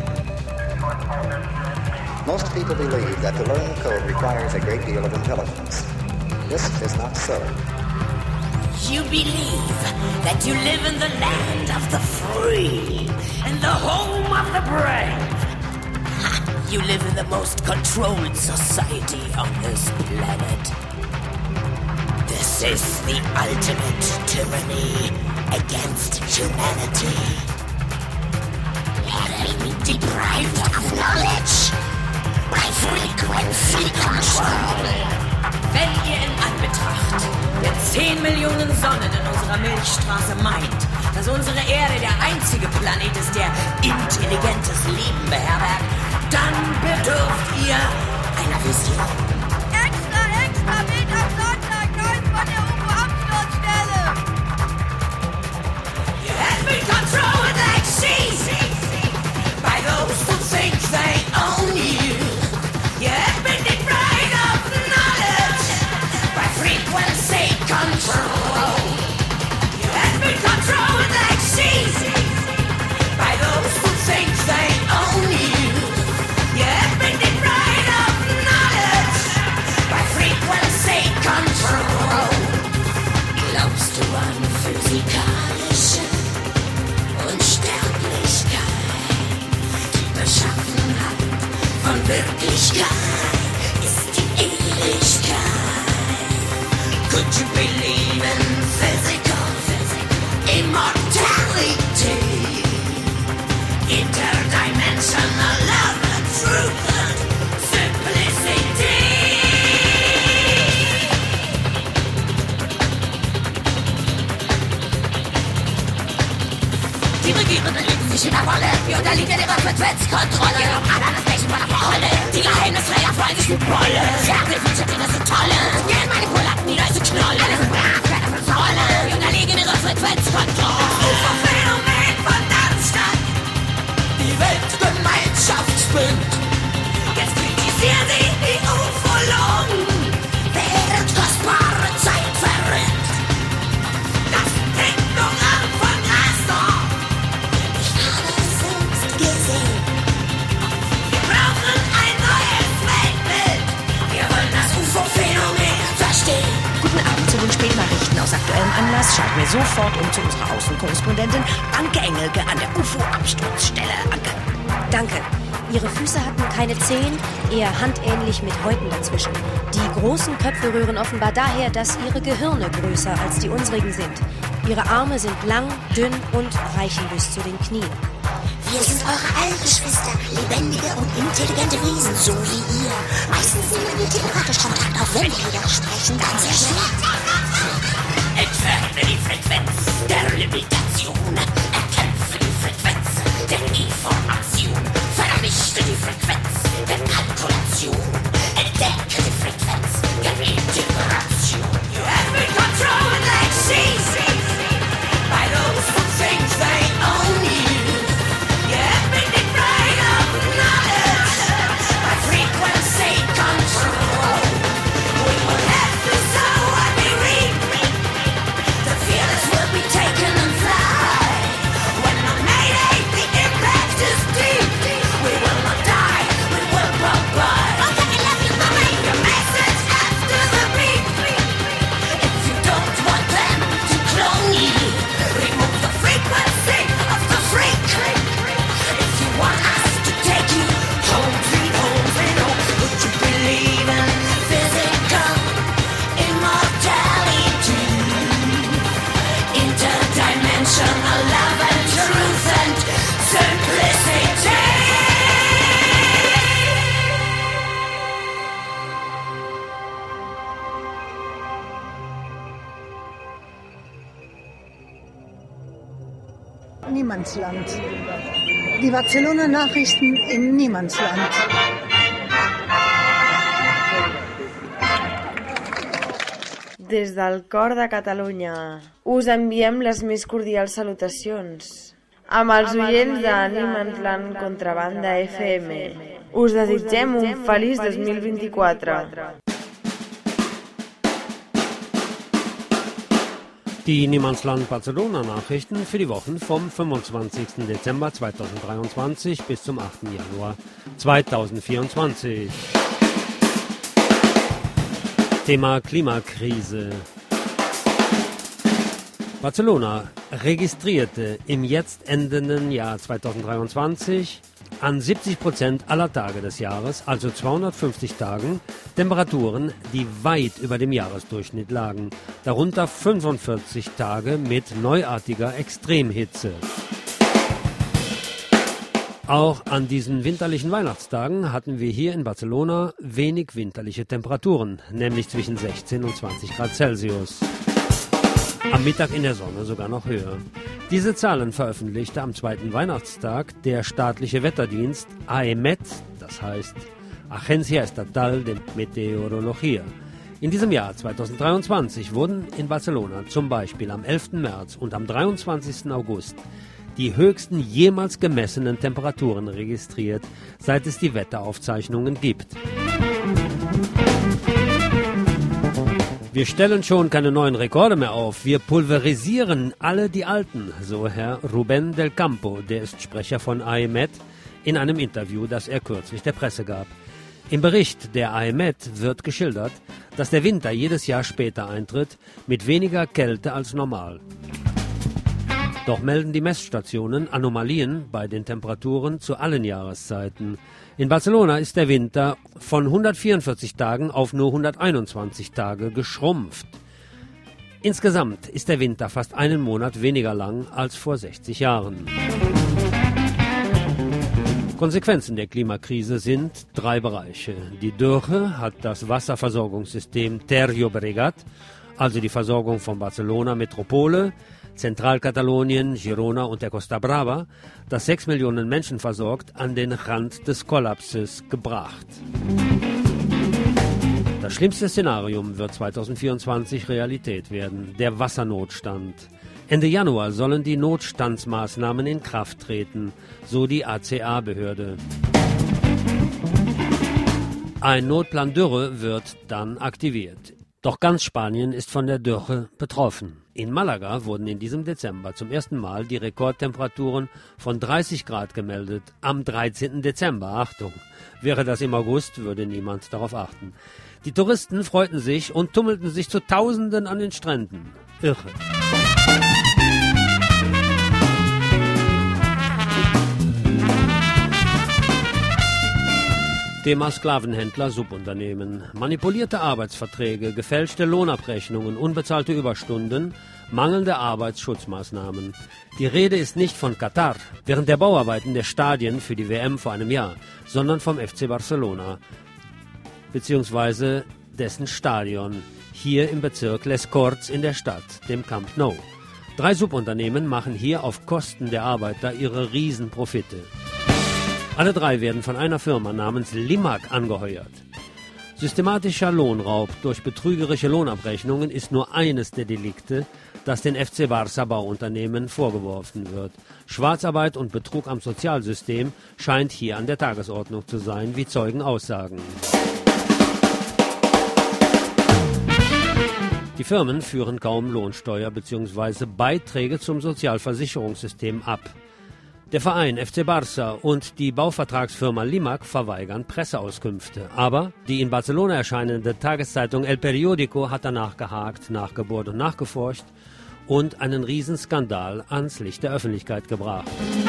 Most people believe that to learn the code requires a great deal of intelligence. This is not so. You believe that you live in the land of the free and the home of the brave. You live in the most controlled society on this planet. This is the ultimate tyranny against humanity. Let us be deprived of knowledge by frequency control. Wenn ihr in Anbetracht der 10 Millionen Sonnen in unserer Milchstraße meint, dass unsere Erde der einzige Planet ist, der intelligentes Leben beherbergt, dann bedürft ihr einer Vision. Extra, Bild am Sonntag, Neues von der UFO-Absturzstelle. You have been controlled like sheep by those who think they own you. You have been deprived of knowledge by frequency control. You have been controlled like sheep by those who think they own you. You have been deprived of knowledge by frequency control. Glaubst du an physikalische Unsterblichkeit? Die Beschaffenheit von Wirklichkeit ist die Ewigkeit. Could you believe in physical immortality? Interdimensional love and truth and simplicity. Die Regierenden legen sich in der Wolle. Wir unterliegen ihrer Frequenzkontrolle. Wir haben alle das Pärchen von der Rolle. Die Geheimnisträger freuen sich mit Wolle. Fernsehfeature-Dinge sind tolle. Gehen meine Polacken, die Leute knollen. Alle sind brav, keine Kontrolle. Wir unterliegen ihrer Frequenzkontrolle. Das UFO-Phänomen von Darmstadt. Die Weltgemeinschaft spinnt. Jetzt kritisieren sie die Ufologen, während kostbare Zeit verrinnt. Das Technogramm von Grasdorf. Ich habe es selbst gesehen. Wir brauchen ein neues Weltbild. Wir wollen das UFO-Phänomen verstehen. Guten Abend zu den Spätnachrichten aus aktuellem Anlass schalten wir sofort zu unserer Außenkorrespondentin Anke Engelke an der UFO-Absturzstelle. Anke. Danke. Ihre Füße hatten keine Zehen, eher handähnlich mit Häuten dazwischen. Die großen Köpfe rühren offenbar daher, dass ihre Gehirne größer als die unsrigen sind. Ihre Arme sind lang, dünn und reichen bis zu den Knien. Wir sind eure Allgeschwister, lebendige und intelligente Wesen, so wie ihr. Meistens nehmen wir telepathisch Kontakt auf, wenn wir jedoch sprechen, dann sehr schwer. Entferne die Frequenz der Limitation. Erkämpfe die Frequenz der Information. Vernichte die Frequenz der Kalkulation. Entdecke die Frequenz der Integration. You have been controlled like sheep by those who think they own you. You have been deprived of knowledge by frequency control. We will have to sow what we reap. The fearless will be taken and fly. When the mayday, the impact is deep. We will not die, we will walk by. Okay, I love you, Mama. Your message after the beep. If you don't want them to clone you, remove the frequency of the freak. If you want us to take you home, sweet home, would you believe in physical immortality? Interdimensional love and truth and simplicity. Niemandsland. Die Barcelona Nachrichten im Niemandsland. Des del cor de Catalunya us enviem les més cordials salutacions. Amb els oients de Niemandsland Contrabanda FM us desitgem un feliç 2024. Die Niemandsland Barcelona Nachrichten für die Wochen vom 25. Dezember 2023 bis zum 8. Januar 2024. Thema Klimakrise. Barcelona registrierte im jetzt endenden Jahr 2023 an 70% aller Tage des Jahres, also 250 Tagen, Temperaturen, die weit über dem Jahresdurchschnitt lagen, darunter 45 Tage mit neuartiger Extremhitze. Auch an diesen winterlichen Weihnachtstagen hatten wir hier in Barcelona wenig winterliche Temperaturen, nämlich zwischen 16 und 20 Grad Celsius. Am Mittag in der Sonne sogar noch höher. Diese Zahlen veröffentlichte am zweiten Weihnachtstag der staatliche Wetterdienst AEMET, das heißt Agencia Estatal de Meteorología. In diesem Jahr 2023 wurden in Barcelona zum Beispiel am 11. März und am 23. August die höchsten jemals gemessenen Temperaturen registriert, seit es die Wetteraufzeichnungen gibt. Wir stellen schon keine neuen Rekorde mehr auf, wir pulverisieren alle die alten, so Herr Rubén del Campo, der ist Sprecher von AEMET, in einem Interview, das er kürzlich der Presse gab. Im Bericht der AEMET wird geschildert, dass der Winter jedes Jahr später eintritt, mit weniger Kälte als normal. Doch melden die Messstationen Anomalien bei den Temperaturen zu allen Jahreszeiten. In Barcelona ist der Winter von 144 Tagen auf nur 121 Tage geschrumpft. Insgesamt ist der Winter fast einen Monat weniger lang als vor 60 Jahren. Konsequenzen der Klimakrise sind 3 Bereiche. Die Dürre hat das Wasserversorgungssystem Ter Llobregat, also die Versorgung von Barcelona Metropole, Zentralkatalonien, Girona und der Costa Brava, das 6 Millionen Menschen versorgt, an den Rand des Kollapses gebracht. Das schlimmste Szenarium wird 2024 Realität werden, der Wassernotstand. Ende Januar sollen die Notstandsmaßnahmen in Kraft treten, so die ACA-Behörde. Ein Notplan Dürre wird dann aktiviert. Doch ganz Spanien ist von der Dürre betroffen. In Malaga wurden in diesem Dezember zum ersten Mal die Rekordtemperaturen von 30 Grad gemeldet. Am 13. Dezember, Achtung, wäre das im August, würde niemand darauf achten. Die Touristen freuten sich und tummelten sich zu Tausenden an den Stränden. irre. Thema Sklavenhändler, Subunternehmen. Manipulierte Arbeitsverträge, gefälschte Lohnabrechnungen, unbezahlte Überstunden, mangelnde Arbeitsschutzmaßnahmen. Die Rede ist nicht von Katar, während der Bauarbeiten der Stadien für die WM vor einem Jahr, sondern vom FC Barcelona, beziehungsweise dessen Stadion, hier im Bezirk Les Corts in der Stadt, dem Camp Nou. 3 Subunternehmen machen hier auf Kosten der Arbeiter ihre Riesenprofite. Alle 3 werden von einer Firma namens Limac angeheuert. Systematischer Lohnraub durch betrügerische Lohnabrechnungen ist nur eines der Delikte, das den FC Barça Bauunternehmen vorgeworfen wird. Schwarzarbeit und Betrug am Sozialsystem scheint hier an der Tagesordnung zu sein, wie Zeugen aussagen. Die Firmen führen kaum Lohnsteuer bzw. Beiträge zum Sozialversicherungssystem ab. Der Verein FC Barça und die Bauvertragsfirma Limac verweigern Presseauskünfte. Aber die in Barcelona erscheinende Tageszeitung El Periódico hat danach gehakt, nachgebohrt und nachgeforscht und einen Riesenskandal ans Licht der Öffentlichkeit gebracht.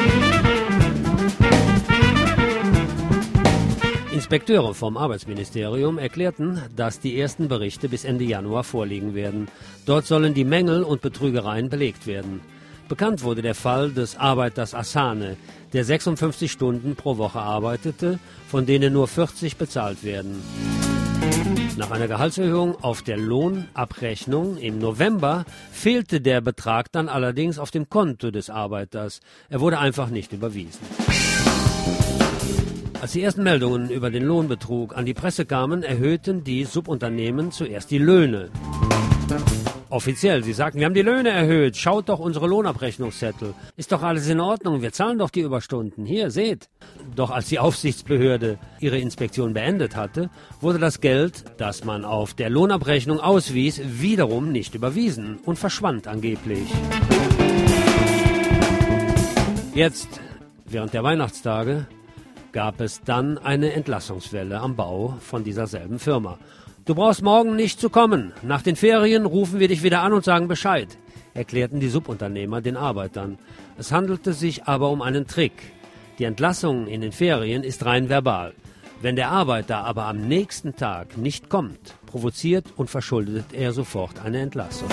Inspekteure vom Arbeitsministerium erklärten, dass die ersten Berichte bis Ende Januar vorliegen werden. Dort sollen die Mängel und Betrügereien belegt werden. Bekannt wurde der Fall des Arbeiters Asane, der 56 Stunden pro Woche arbeitete, von denen nur 40 bezahlt werden. Nach einer Gehaltserhöhung auf der Lohnabrechnung im November fehlte der Betrag dann allerdings auf dem Konto des Arbeiters. Er wurde einfach nicht überwiesen. Als die ersten Meldungen über den Lohnbetrug an die Presse kamen, erhöhten die Subunternehmen zuerst die Löhne. Offiziell, sie sagten, wir haben die Löhne erhöht, schaut doch unsere Lohnabrechnungszettel. Ist doch alles in Ordnung, wir zahlen doch die Überstunden. Hier, seht. Doch als die Aufsichtsbehörde ihre Inspektion beendet hatte, wurde das Geld, das man auf der Lohnabrechnung auswies, wiederum nicht überwiesen und verschwand angeblich. Jetzt, während der Weihnachtstage, gab es dann eine Entlassungswelle am Bau von dieser selben Firma. Du brauchst morgen nicht zu kommen. Nach den Ferien rufen wir dich wieder an und sagen Bescheid, erklärten die Subunternehmer den Arbeitern. Es handelte sich aber um einen Trick. Die Entlassung in den Ferien ist rein verbal. Wenn der Arbeiter aber am nächsten Tag nicht kommt, provoziert und verschuldet er sofort eine Entlassung.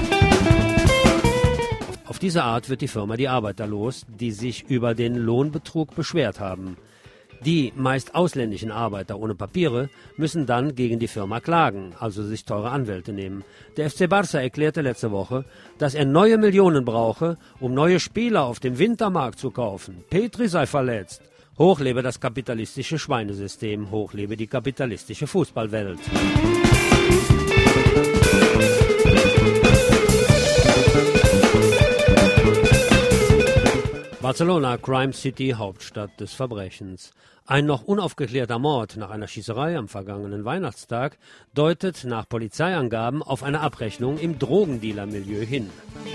Auf diese Art wird die Firma die Arbeiter los, die sich über den Lohnbetrug beschwert haben. Die meist ausländischen Arbeiter ohne Papiere müssen dann gegen die Firma klagen, also sich teure Anwälte nehmen. Der FC Barça erklärte letzte Woche, dass er neue Millionen brauche, um neue Spieler auf dem Wintermarkt zu kaufen. Petri sei verletzt. Hoch lebe das kapitalistische Schweinesystem, hoch lebe die kapitalistische Fußballwelt. Barcelona, Crime City, Hauptstadt des Verbrechens. Ein noch unaufgeklärter Mord nach einer Schießerei am vergangenen Weihnachtstag deutet nach Polizeiangaben auf eine Abrechnung im Drogendealer-Milieu hin.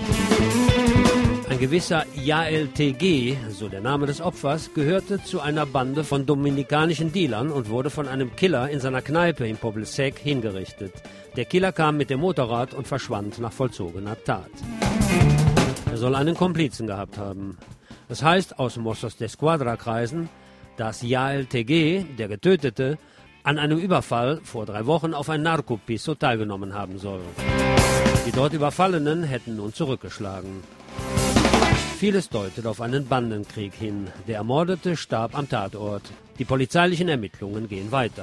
Ein gewisser Yael TG, so der Name des Opfers, gehörte zu einer Bande von dominikanischen Dealern und wurde von einem Killer in seiner Kneipe in Poble Sec hingerichtet. Der Killer kam mit dem Motorrad und verschwand nach vollzogener Tat. Er soll einen Komplizen gehabt haben. Das heißt aus Mossos d'Esquadra-Kreisen, dass Yael TG, der Getötete, an einem Überfall vor 3 Wochen auf ein Narcopiso teilgenommen haben soll. Die dort Überfallenen hätten nun zurückgeschlagen. Vieles deutet auf einen Bandenkrieg hin. Der Ermordete starb am Tatort. Die polizeilichen Ermittlungen gehen weiter.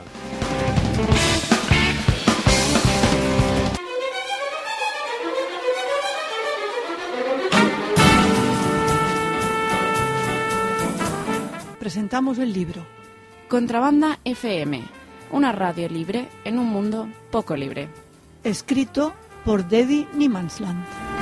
Presentamos el libro Contrabanda FM, una radio libre en un mundo poco libre. Escrito por Dedi Niemansland.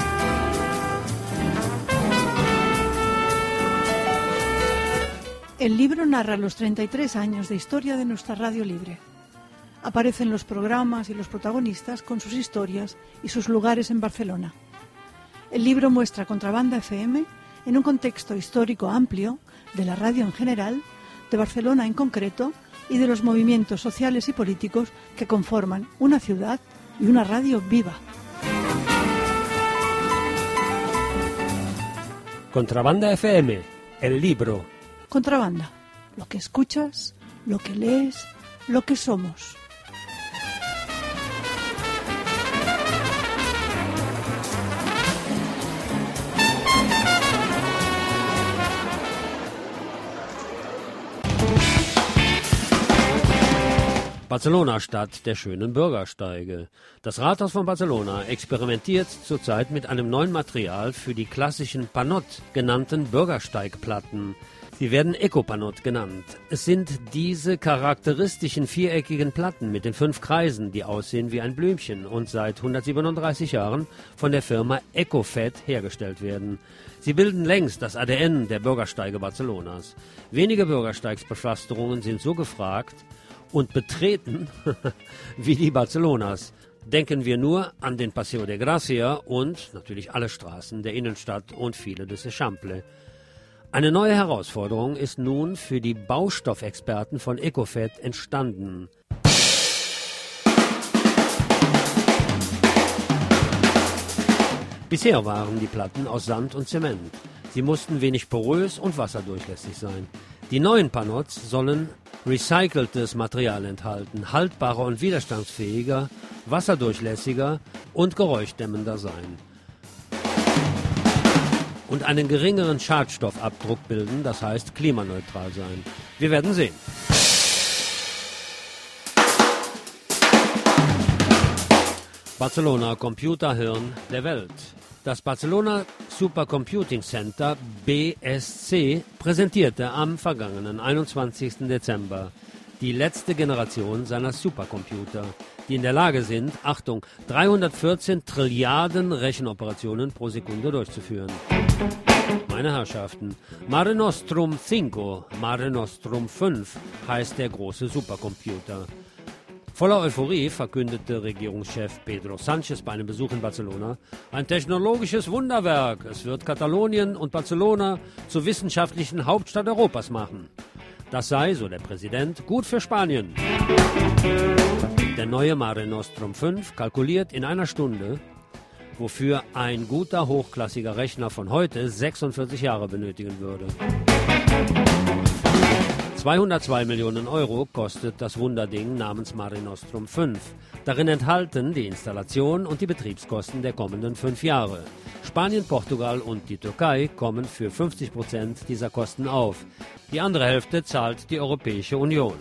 El libro narra los 33 años de historia de nuestra radio libre. Aparecen los programas y los protagonistas con sus historias y sus lugares en Barcelona. El libro muestra Contrabanda FM en un contexto histórico amplio de la radio en general, de Barcelona en concreto y de los movimientos sociales y políticos que conforman una ciudad y una radio viva. Contrabanda FM, el libro. Contrabanda, lo que escuchas, lo que lees, lo que somos. Barcelona, Stadt der schönen Bürgersteige. Das Rathaus von Barcelona experimentiert zurzeit mit einem neuen Material für die klassischen Panot genannten Bürgersteigplatten. Sie werden Ecopanot genannt. Es sind diese charakteristischen viereckigen Platten mit den 5 Kreisen, die aussehen wie ein Blümchen und seit 137 Jahren von der Firma Ecofed hergestellt werden. Sie bilden längst das ADN der Bürgersteige Barcelonas. Wenige Bürgersteigsbepflasterungen sind so gefragt und betreten wie die Barcelonas. Denken wir nur an den Paseo de Gracia und natürlich alle Straßen der Innenstadt und viele des Eixample. Eine neue Herausforderung ist nun für die Baustoffexperten von Ecofed entstanden. Bisher waren die Platten aus Sand und Zement. Sie mussten wenig porös und wasserdurchlässig sein. Die neuen Panots sollen recyceltes Material enthalten, haltbarer und widerstandsfähiger, wasserdurchlässiger und geräuschdämmender sein. Und einen geringeren Schadstoffabdruck bilden, das heißt klimaneutral sein. Wir werden sehen. Barcelona, Computerhirn der Welt. Das Barcelona Supercomputing Center BSC präsentierte am vergangenen 21. Dezember die letzte Generation seiner Supercomputer, die in der Lage sind, Achtung, 314 Trilliarden Rechenoperationen pro Sekunde durchzuführen. Meine Herrschaften, Mare Nostrum 5, Mare Nostrum 5 heißt der große Supercomputer. Voller Euphorie verkündete Regierungschef Pedro Sánchez bei einem Besuch in Barcelona: ein technologisches Wunderwerk. Es wird Katalonien und Barcelona zur wissenschaftlichen Hauptstadt Europas machen. Das sei, so der Präsident, gut für Spanien. Der neue Mare Nostrum 5 kalkuliert in einer Stunde, wofür ein guter hochklassiger Rechner von heute 46 Jahre benötigen würde. 202 Millionen Euro kostet das Wunderding namens Mare Nostrum 5. Darin enthalten die Installation und die Betriebskosten der kommenden 5 Jahre. Spanien, Portugal und die Türkei kommen für 50% dieser Kosten auf. Die andere Hälfte zahlt die Europäische Union.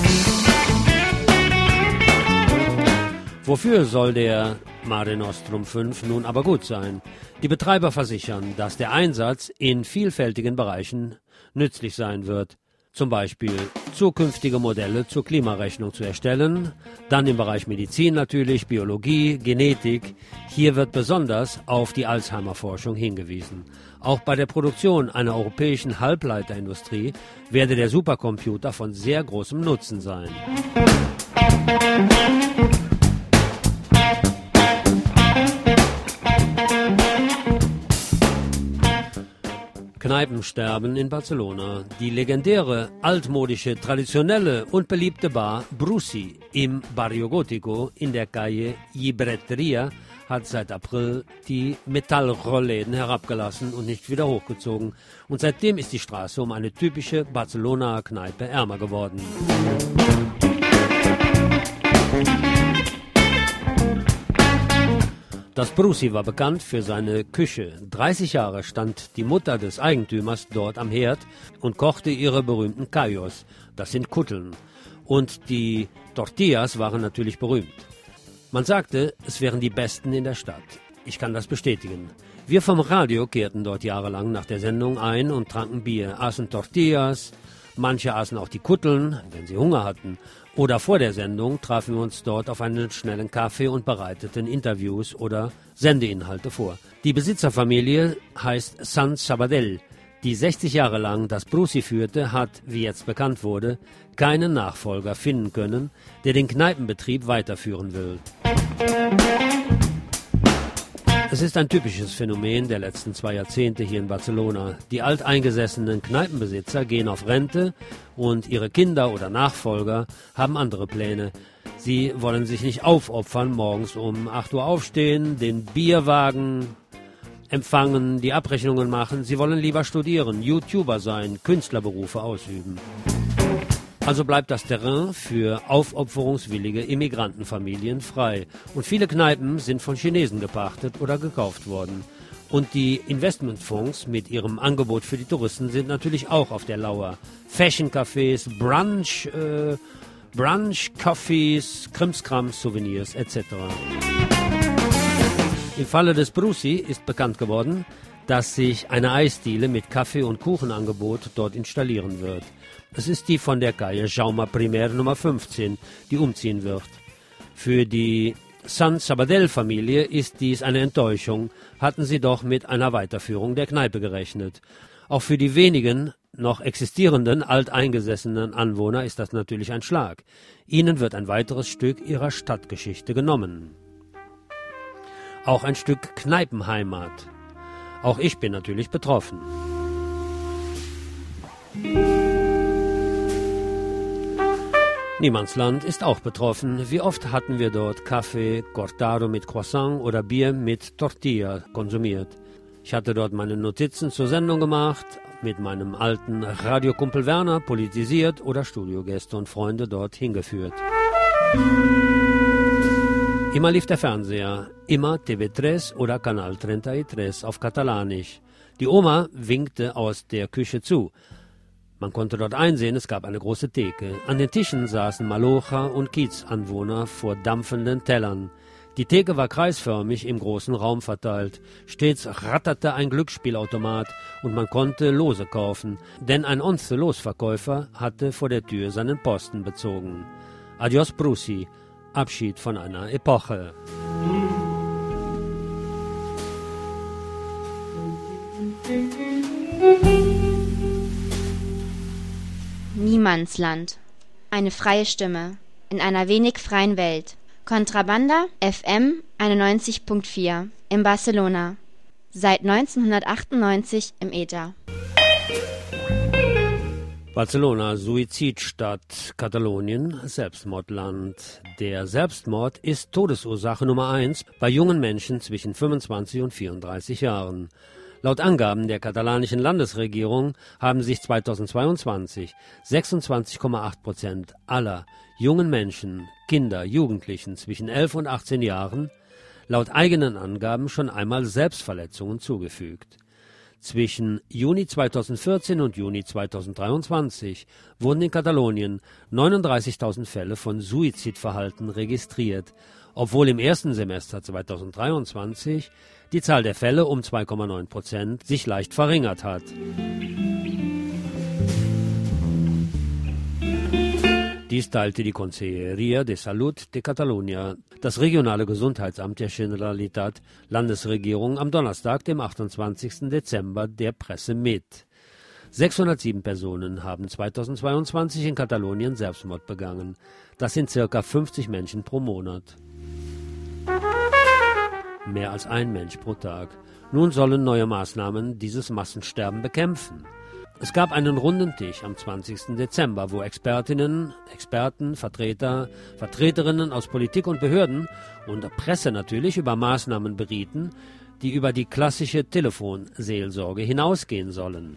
Wofür soll der Mare Nostrum 5 nun aber gut sein? Die Betreiber versichern, dass der Einsatz in vielfältigen Bereichen nützlich sein wird. Zum Beispiel zukünftige Modelle zur Klimarechnung zu erstellen, dann im Bereich Medizin natürlich, Biologie, Genetik. Hier wird besonders auf die Alzheimer-Forschung hingewiesen. Auch bei der Produktion einer europäischen Halbleiterindustrie werde der Supercomputer von sehr großem Nutzen sein. Kneipensterben in Barcelona. Die legendäre, altmodische, traditionelle und beliebte Bar Brusi im Barrio Gótico in der Calle Llibreteria hat seit April die Metallrollläden herabgelassen und nicht wieder hochgezogen. Und seitdem ist die Straße um eine typische Barcelonaer Kneipe ärmer geworden. Das Brusi war bekannt für seine Küche. 30 Jahre stand die Mutter des Eigentümers dort am Herd und kochte ihre berühmten callos, das sind Kutteln. Und die Tortillas waren natürlich berühmt. Man sagte, es wären die besten in der Stadt. Ich kann das bestätigen. Wir vom Radio kehrten dort jahrelang nach der Sendung ein und tranken Bier, aßen Tortillas, manche aßen auch die Kutteln, wenn sie Hunger hatten. Oder vor der Sendung trafen wir uns dort auf einen schnellen Kaffee und bereiteten Interviews oder Sendeinhalte vor. Die Besitzerfamilie heißt San Sabadell, die 60 Jahre lang das Brusi führte, hat, wie jetzt bekannt wurde, keinen Nachfolger finden können, der den Kneipenbetrieb weiterführen will. Es ist ein typisches Phänomen der letzten 2 Jahrzehnte hier in Barcelona. Die alteingesessenen Kneipenbesitzer gehen auf Rente und ihre Kinder oder Nachfolger haben andere Pläne. Sie wollen sich nicht aufopfern, morgens um 8 Uhr aufstehen, den Bierwagen empfangen, die Abrechnungen machen. Sie wollen lieber studieren, YouTuber sein, Künstlerberufe ausüben. Also bleibt das Terrain für aufopferungswillige Immigrantenfamilien frei. Und viele Kneipen sind von Chinesen gepachtet oder gekauft worden. Und die Investmentfonds mit ihrem Angebot für die Touristen sind natürlich auch auf der Lauer. Fashion-Cafés, Brunch-Coffees, Krimskrams, Souvenirs etc. Im Falle des Brusi ist bekannt geworden, dass sich eine Eisdiele mit Kaffee- und Kuchenangebot dort installieren wird. Es ist die von der Calle Jaume Primer Nummer 15, die umziehen wird. Für die San Sabadell-Familie ist dies eine Enttäuschung, hatten sie doch mit einer Weiterführung der Kneipe gerechnet. Auch für die wenigen noch existierenden, alteingesessenen Anwohner ist das natürlich ein Schlag. Ihnen wird ein weiteres Stück ihrer Stadtgeschichte genommen. Auch ein Stück Kneipenheimat. Auch ich bin natürlich betroffen. Niemandsland ist auch betroffen. Wie oft hatten wir dort Kaffee, Cortado mit Croissant oder Bier mit Tortilla konsumiert. Ich hatte dort meine Notizen zur Sendung gemacht, mit meinem alten Radiokumpel Werner politisiert oder Studiogäste und Freunde dort hingeführt. Immer lief der Fernseher, immer TV3 oder Canal 33 auf Katalanisch. Die Oma winkte aus der Küche zu. Man konnte dort einsehen, es gab eine große Theke. An den Tischen saßen Malocher und Kiezanwohner vor dampfenden Tellern. Die Theke war kreisförmig im großen Raum verteilt. Stets ratterte ein Glücksspielautomat und man konnte Lose kaufen, denn ein Onze-Losverkäufer hatte vor der Tür seinen Posten bezogen. Adios Brusi, Abschied von einer Epoche. Niemandsland. Eine freie Stimme. In einer wenig freien Welt. Contrabanda FM 91.4 in Barcelona. Seit 1998 im Äther. Barcelona, Suizidstadt, Katalonien, Selbstmordland. Der Selbstmord ist Todesursache Nummer 1 bei jungen Menschen zwischen 25 und 34 Jahren. Laut Angaben der katalanischen Landesregierung haben sich 2022 26,8% aller jungen Menschen, Kinder, Jugendlichen zwischen 11 und 18 Jahren laut eigenen Angaben schon einmal Selbstverletzungen zugefügt. Zwischen Juni 2014 und Juni 2023 wurden in Katalonien 39.000 Fälle von Suizidverhalten registriert, obwohl im ersten Semester 2023 die Zahl der Fälle um 2,9% sich leicht verringert hat. Dies teilte die Conselleria de Salud de Catalunya, das regionale Gesundheitsamt der Generalitat Landesregierung, am Donnerstag, dem 28. Dezember, der Presse mit. 607 Personen haben 2022 in Katalonien Selbstmord begangen. Das sind ca. 50 Menschen pro Monat. Mehr als ein Mensch pro Tag. Nun sollen neue Maßnahmen dieses Massensterben bekämpfen. Es gab einen runden Tisch am 20. Dezember, wo Expertinnen, Experten, Vertreter, Vertreterinnen aus Politik und Behörden und der Presse natürlich über Maßnahmen berieten, die über die klassische Telefonseelsorge hinausgehen sollen.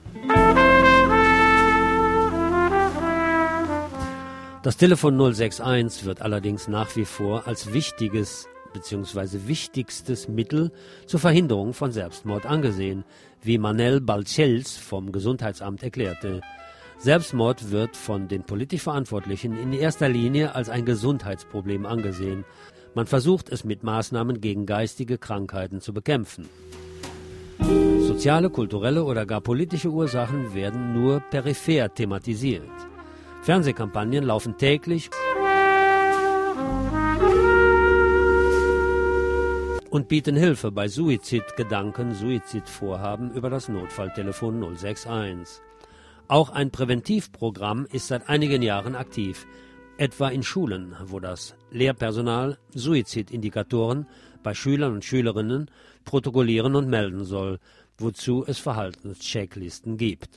Das Telefon 061 wird allerdings nach wie vor als wichtiges bzw. wichtigstes Mittel zur Verhinderung von Selbstmord angesehen, wie Manel Balcells vom Gesundheitsamt erklärte. Selbstmord wird von den politisch Verantwortlichen in erster Linie als ein Gesundheitsproblem angesehen. Man versucht es mit Maßnahmen gegen geistige Krankheiten zu bekämpfen. Soziale, kulturelle oder gar politische Ursachen werden nur peripher thematisiert. Fernsehkampagnen laufen täglich und bieten Hilfe bei Suizidgedanken, Suizidvorhaben über das Notfalltelefon 061. Auch ein Präventivprogramm ist seit einigen Jahren aktiv, etwa in Schulen, wo das Lehrpersonal Suizidindikatoren bei Schülern und Schülerinnen protokollieren und melden soll, wozu es Verhaltenschecklisten gibt.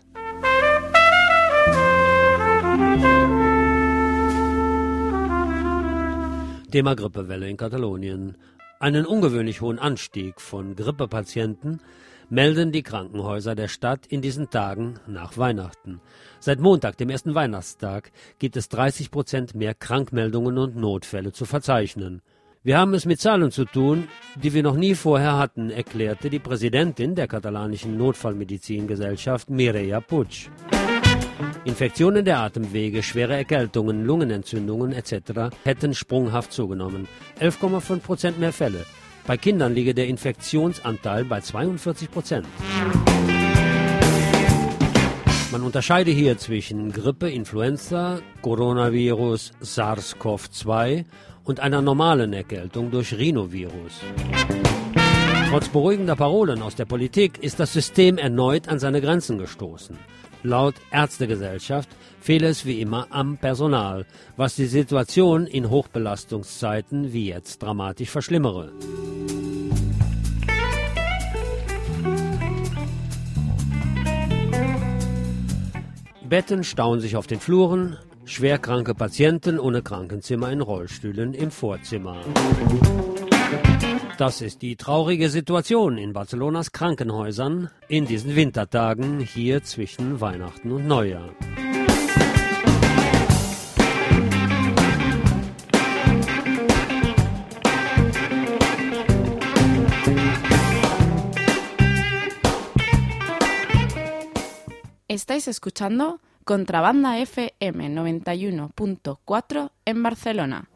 Thema Grippewelle in Katalonien. Einen ungewöhnlich hohen Anstieg von Grippepatienten melden die Krankenhäuser der Stadt in diesen Tagen nach Weihnachten. Seit Montag, dem ersten Weihnachtstag, gibt es 30% mehr Krankmeldungen und Notfälle zu verzeichnen. Wir haben es mit Zahlen zu tun, die wir noch nie vorher hatten, erklärte die Präsidentin der katalanischen Notfallmedizingesellschaft Mireia Puig. Infektionen der Atemwege, schwere Erkältungen, Lungenentzündungen etc. hätten sprunghaft zugenommen. 11,5% mehr Fälle. Bei Kindern liege der Infektionsanteil bei 42%. Man unterscheide hier zwischen Grippe, Influenza, Coronavirus, SARS-CoV-2 und einer normalen Erkältung durch Rhinovirus. Trotz beruhigender Parolen aus der Politik ist das System erneut an seine Grenzen gestoßen. Laut Ärztegesellschaft fehle es wie immer am Personal, was die Situation in Hochbelastungszeiten wie jetzt dramatisch verschlimmere. Betten stauen sich auf den Fluren, schwerkranke Patienten ohne Krankenzimmer in Rollstühlen im Vorzimmer. Das ist die traurige Situation in Barcelonas Krankenhäusern in diesen Wintertagen hier zwischen Weihnachten und Neujahr. Estáis escuchando Contrabanda FM 91.4 en Barcelona.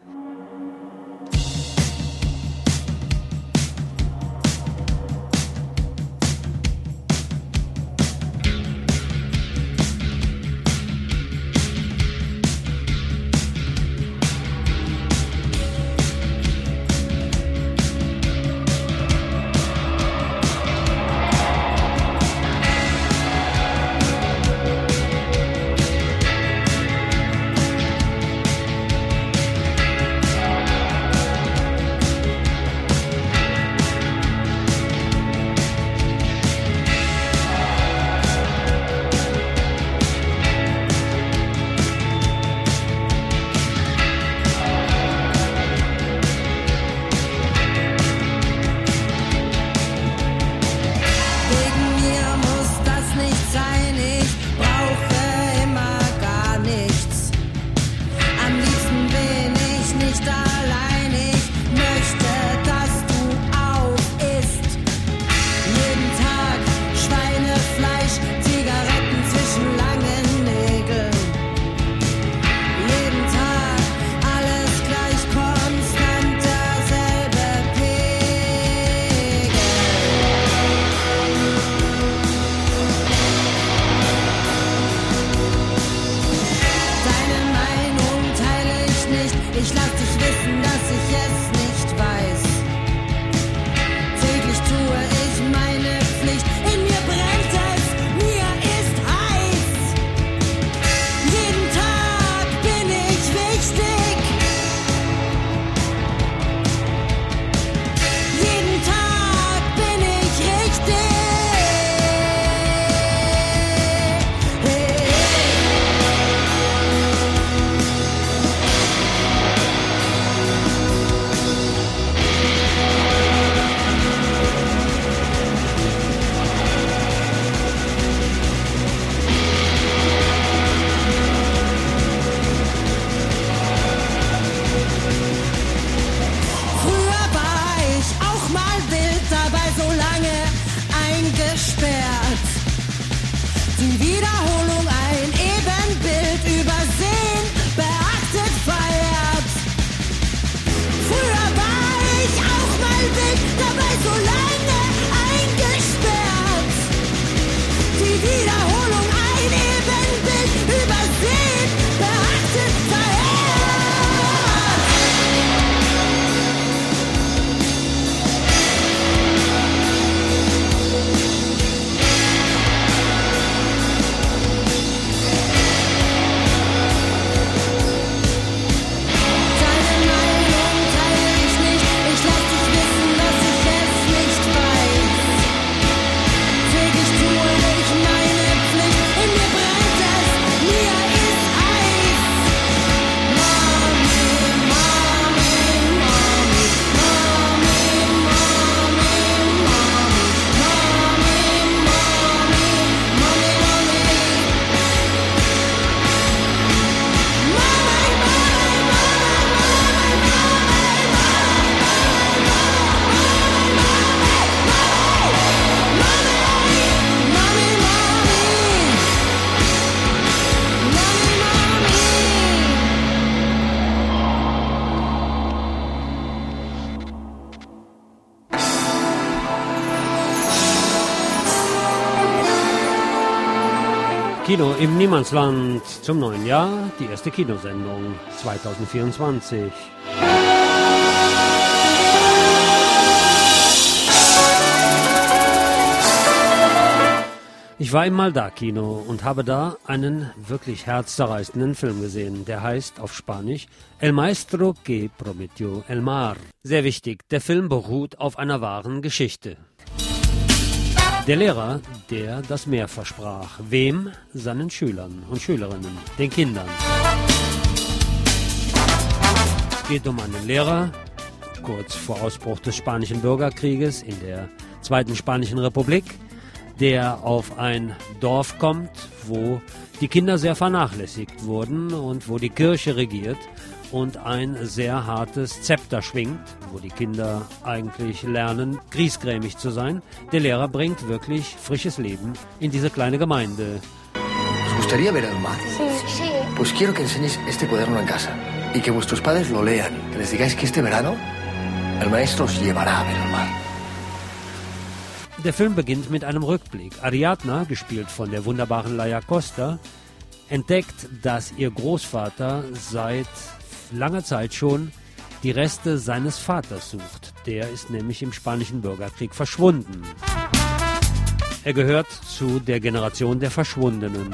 Kino im Niemandsland zum neuen Jahr, die erste Kinosendung 2024. Ich war im Maldá-Kino und habe da einen wirklich herzzerreißenden Film gesehen. Der heißt auf Spanisch El Maestro que prometió el mar. Sehr wichtig, der Film beruht auf einer wahren Geschichte. Der Lehrer, der das Meer versprach. Wem? Seinen Schülern und Schülerinnen, den Kindern. Es geht um einen Lehrer, kurz vor Ausbruch des Spanischen Bürgerkrieges in der Zweiten Spanischen Republik, der auf ein Dorf kommt, wo die Kinder sehr vernachlässigt wurden und wo die Kirche regiert und ein sehr hartes Zepter schwingt, wo die Kinder eigentlich lernen, griesgrämig zu sein. Der Lehrer bringt wirklich frisches Leben in diese kleine Gemeinde. ¿Os gustaría ver el mar? Sí. Pues quiero que enseñéis este cuaderno en casa y que vuestros padres lo lean. Que les digáis que este verano el maestro os llevará a ver el mar. Der Film beginnt mit einem Rückblick. Ariadna, gespielt von der wunderbaren Laia Costa, entdeckt, dass ihr Großvater seit langer Zeit schon die Reste seines Vaters sucht. Der ist nämlich im Spanischen Bürgerkrieg verschwunden. Er gehört zu der Generation der Verschwundenen.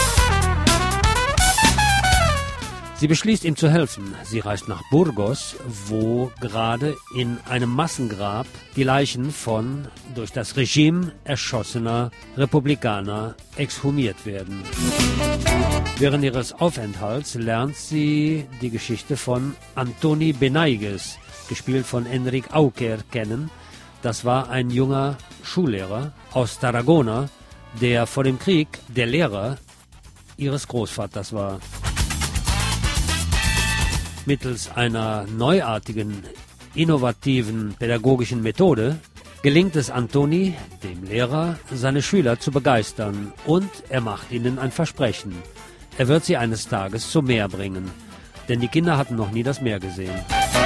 Sie beschließt, ihm zu helfen. Sie reist nach Burgos, wo gerade in einem Massengrab die Leichen von durch das Regime erschossener Republikaner exhumiert werden. Während ihres Aufenthalts lernt sie die Geschichte von Antoni Benaigues, gespielt von Enric Auquer, kennen. Das war ein junger Schullehrer aus Tarragona, der vor dem Krieg der Lehrer ihres Großvaters war. Mittels einer neuartigen, innovativen pädagogischen Methode gelingt es Antoni, dem Lehrer, seine Schüler zu begeistern und er macht ihnen ein Versprechen. Er wird sie eines Tages zum Meer bringen, denn die Kinder hatten noch nie das Meer gesehen.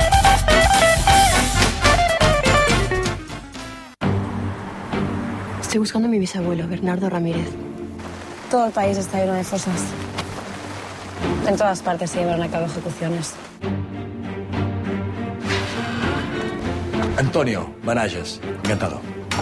Estoy buscando a mi bisabuelo, Bernardo Ramírez. Todo el país está lleno de fosas. En todas partes se llevaron a cabo ejecuciones. Antonio Banajas, encantado.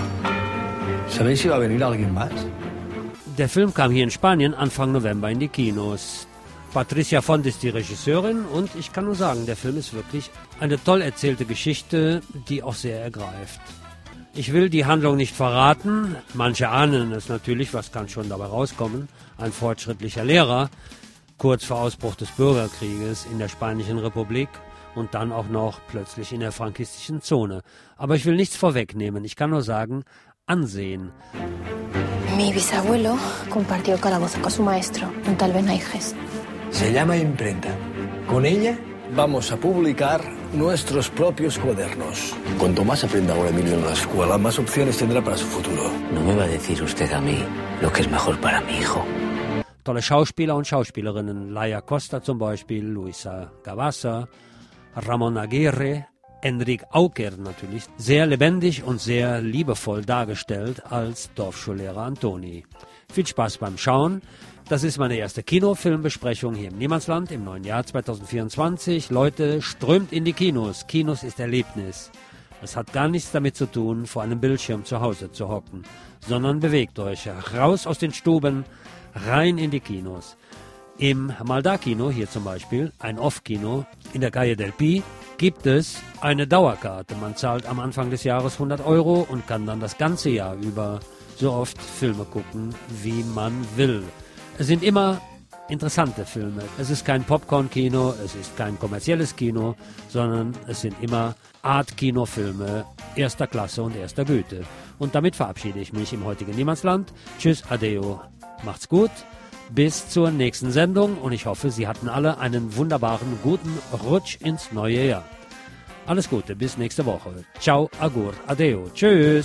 ¿Sabéis si va a venir alguien más? Der Film kam hier in Spanien Anfang November in die Kinos. Patricia Font ist die Regisseurin und ich kann nur sagen, der Film ist wirklich eine toll erzählte Geschichte, die auch sehr ergreift. Ich will die Handlung nicht verraten, manche ahnen es natürlich, was kann schon dabei rauskommen. Ein fortschrittlicher Lehrer, kurz vor Ausbruch des Bürgerkrieges in der Spanischen Republik und dann auch noch plötzlich in der frankistischen Zone. Aber ich will nichts vorwegnehmen, ich kann nur sagen, ansehen. Mi bisabuelo compartió calabozo con su maestro, un tal Benaigues. Se llama imprenta. Con ella vamos a publicar nuestros propios cuadernos. Cuanto más aprenda ahora Emilio en la escuela, más opciones tendrá para su futuro. No me va a decir usted a mí lo que es mejor para mi hijo. Tolle Schauspieler und Schauspielerinnen, Laia Costa zum Beispiel, Luisa Gavassa, Ramon Aguirre, Enric Auquer natürlich, sehr lebendig und sehr liebevoll dargestellt als Dorfschullehrer Antoni. Viel Spaß beim Schauen. Das ist meine erste Kinofilmbesprechung hier im Niemandsland im neuen Jahr 2024. Leute, strömt in die Kinos. Kinos ist Erlebnis. Es hat gar nichts damit zu tun, vor einem Bildschirm zu Hause zu hocken, sondern bewegt euch raus aus den Stuben, rein in die Kinos. Im Maldá-Kino, hier zum Beispiel, ein Off-Kino in der Calle del Pi, gibt es eine Dauerkarte. Man zahlt am Anfang des Jahres 100 € und kann dann das ganze Jahr über so oft Filme gucken, wie man will. Es sind immer interessante Filme. Es ist kein Popcorn-Kino, es ist kein kommerzielles Kino, sondern es sind immer Art-Kinofilme erster Klasse und erster Güte. Und damit verabschiede ich mich im heutigen Niemandsland. Tschüss, adeo, macht's gut. Bis zur nächsten Sendung und ich hoffe, Sie hatten alle einen wunderbaren, guten Rutsch ins neue Jahr. Alles Gute, bis nächste Woche. Ciao, agur, adeo, tschüss.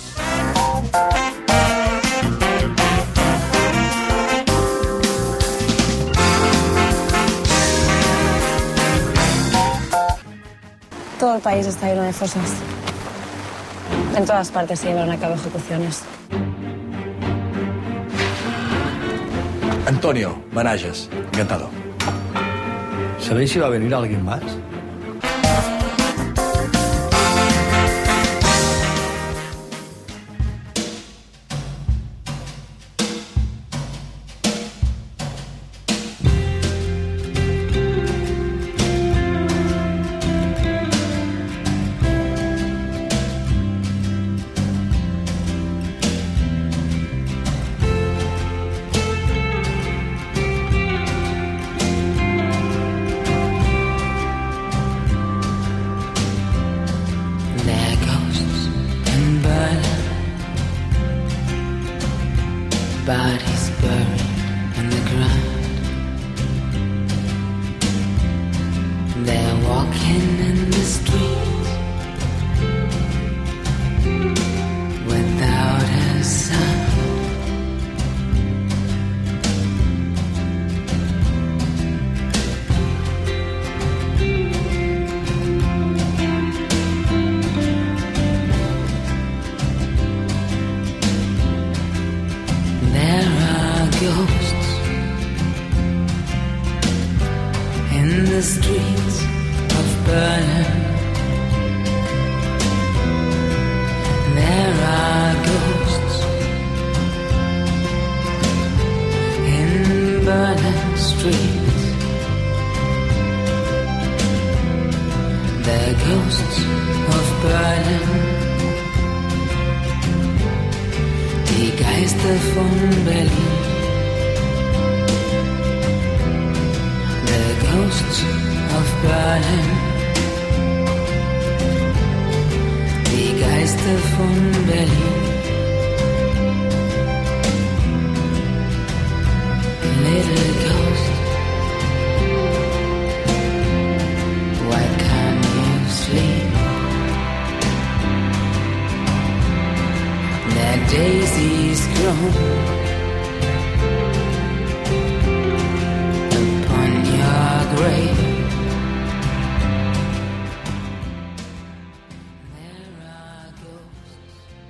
Todo el país está lleno de fosas. En todas partes se llevaron a cabo ejecuciones. Antonio Manages, encantado. ¿Sabéis si va a venir alguien más? Bodies buried in the ground. They're walking in the streets without a sound. Ghosts in the streets of Berlin. There are ghosts in Berlin streets. The ghosts of Berlin. Die Geister von Berlin. Ghosts of Berlin. Die Geister von Berlin.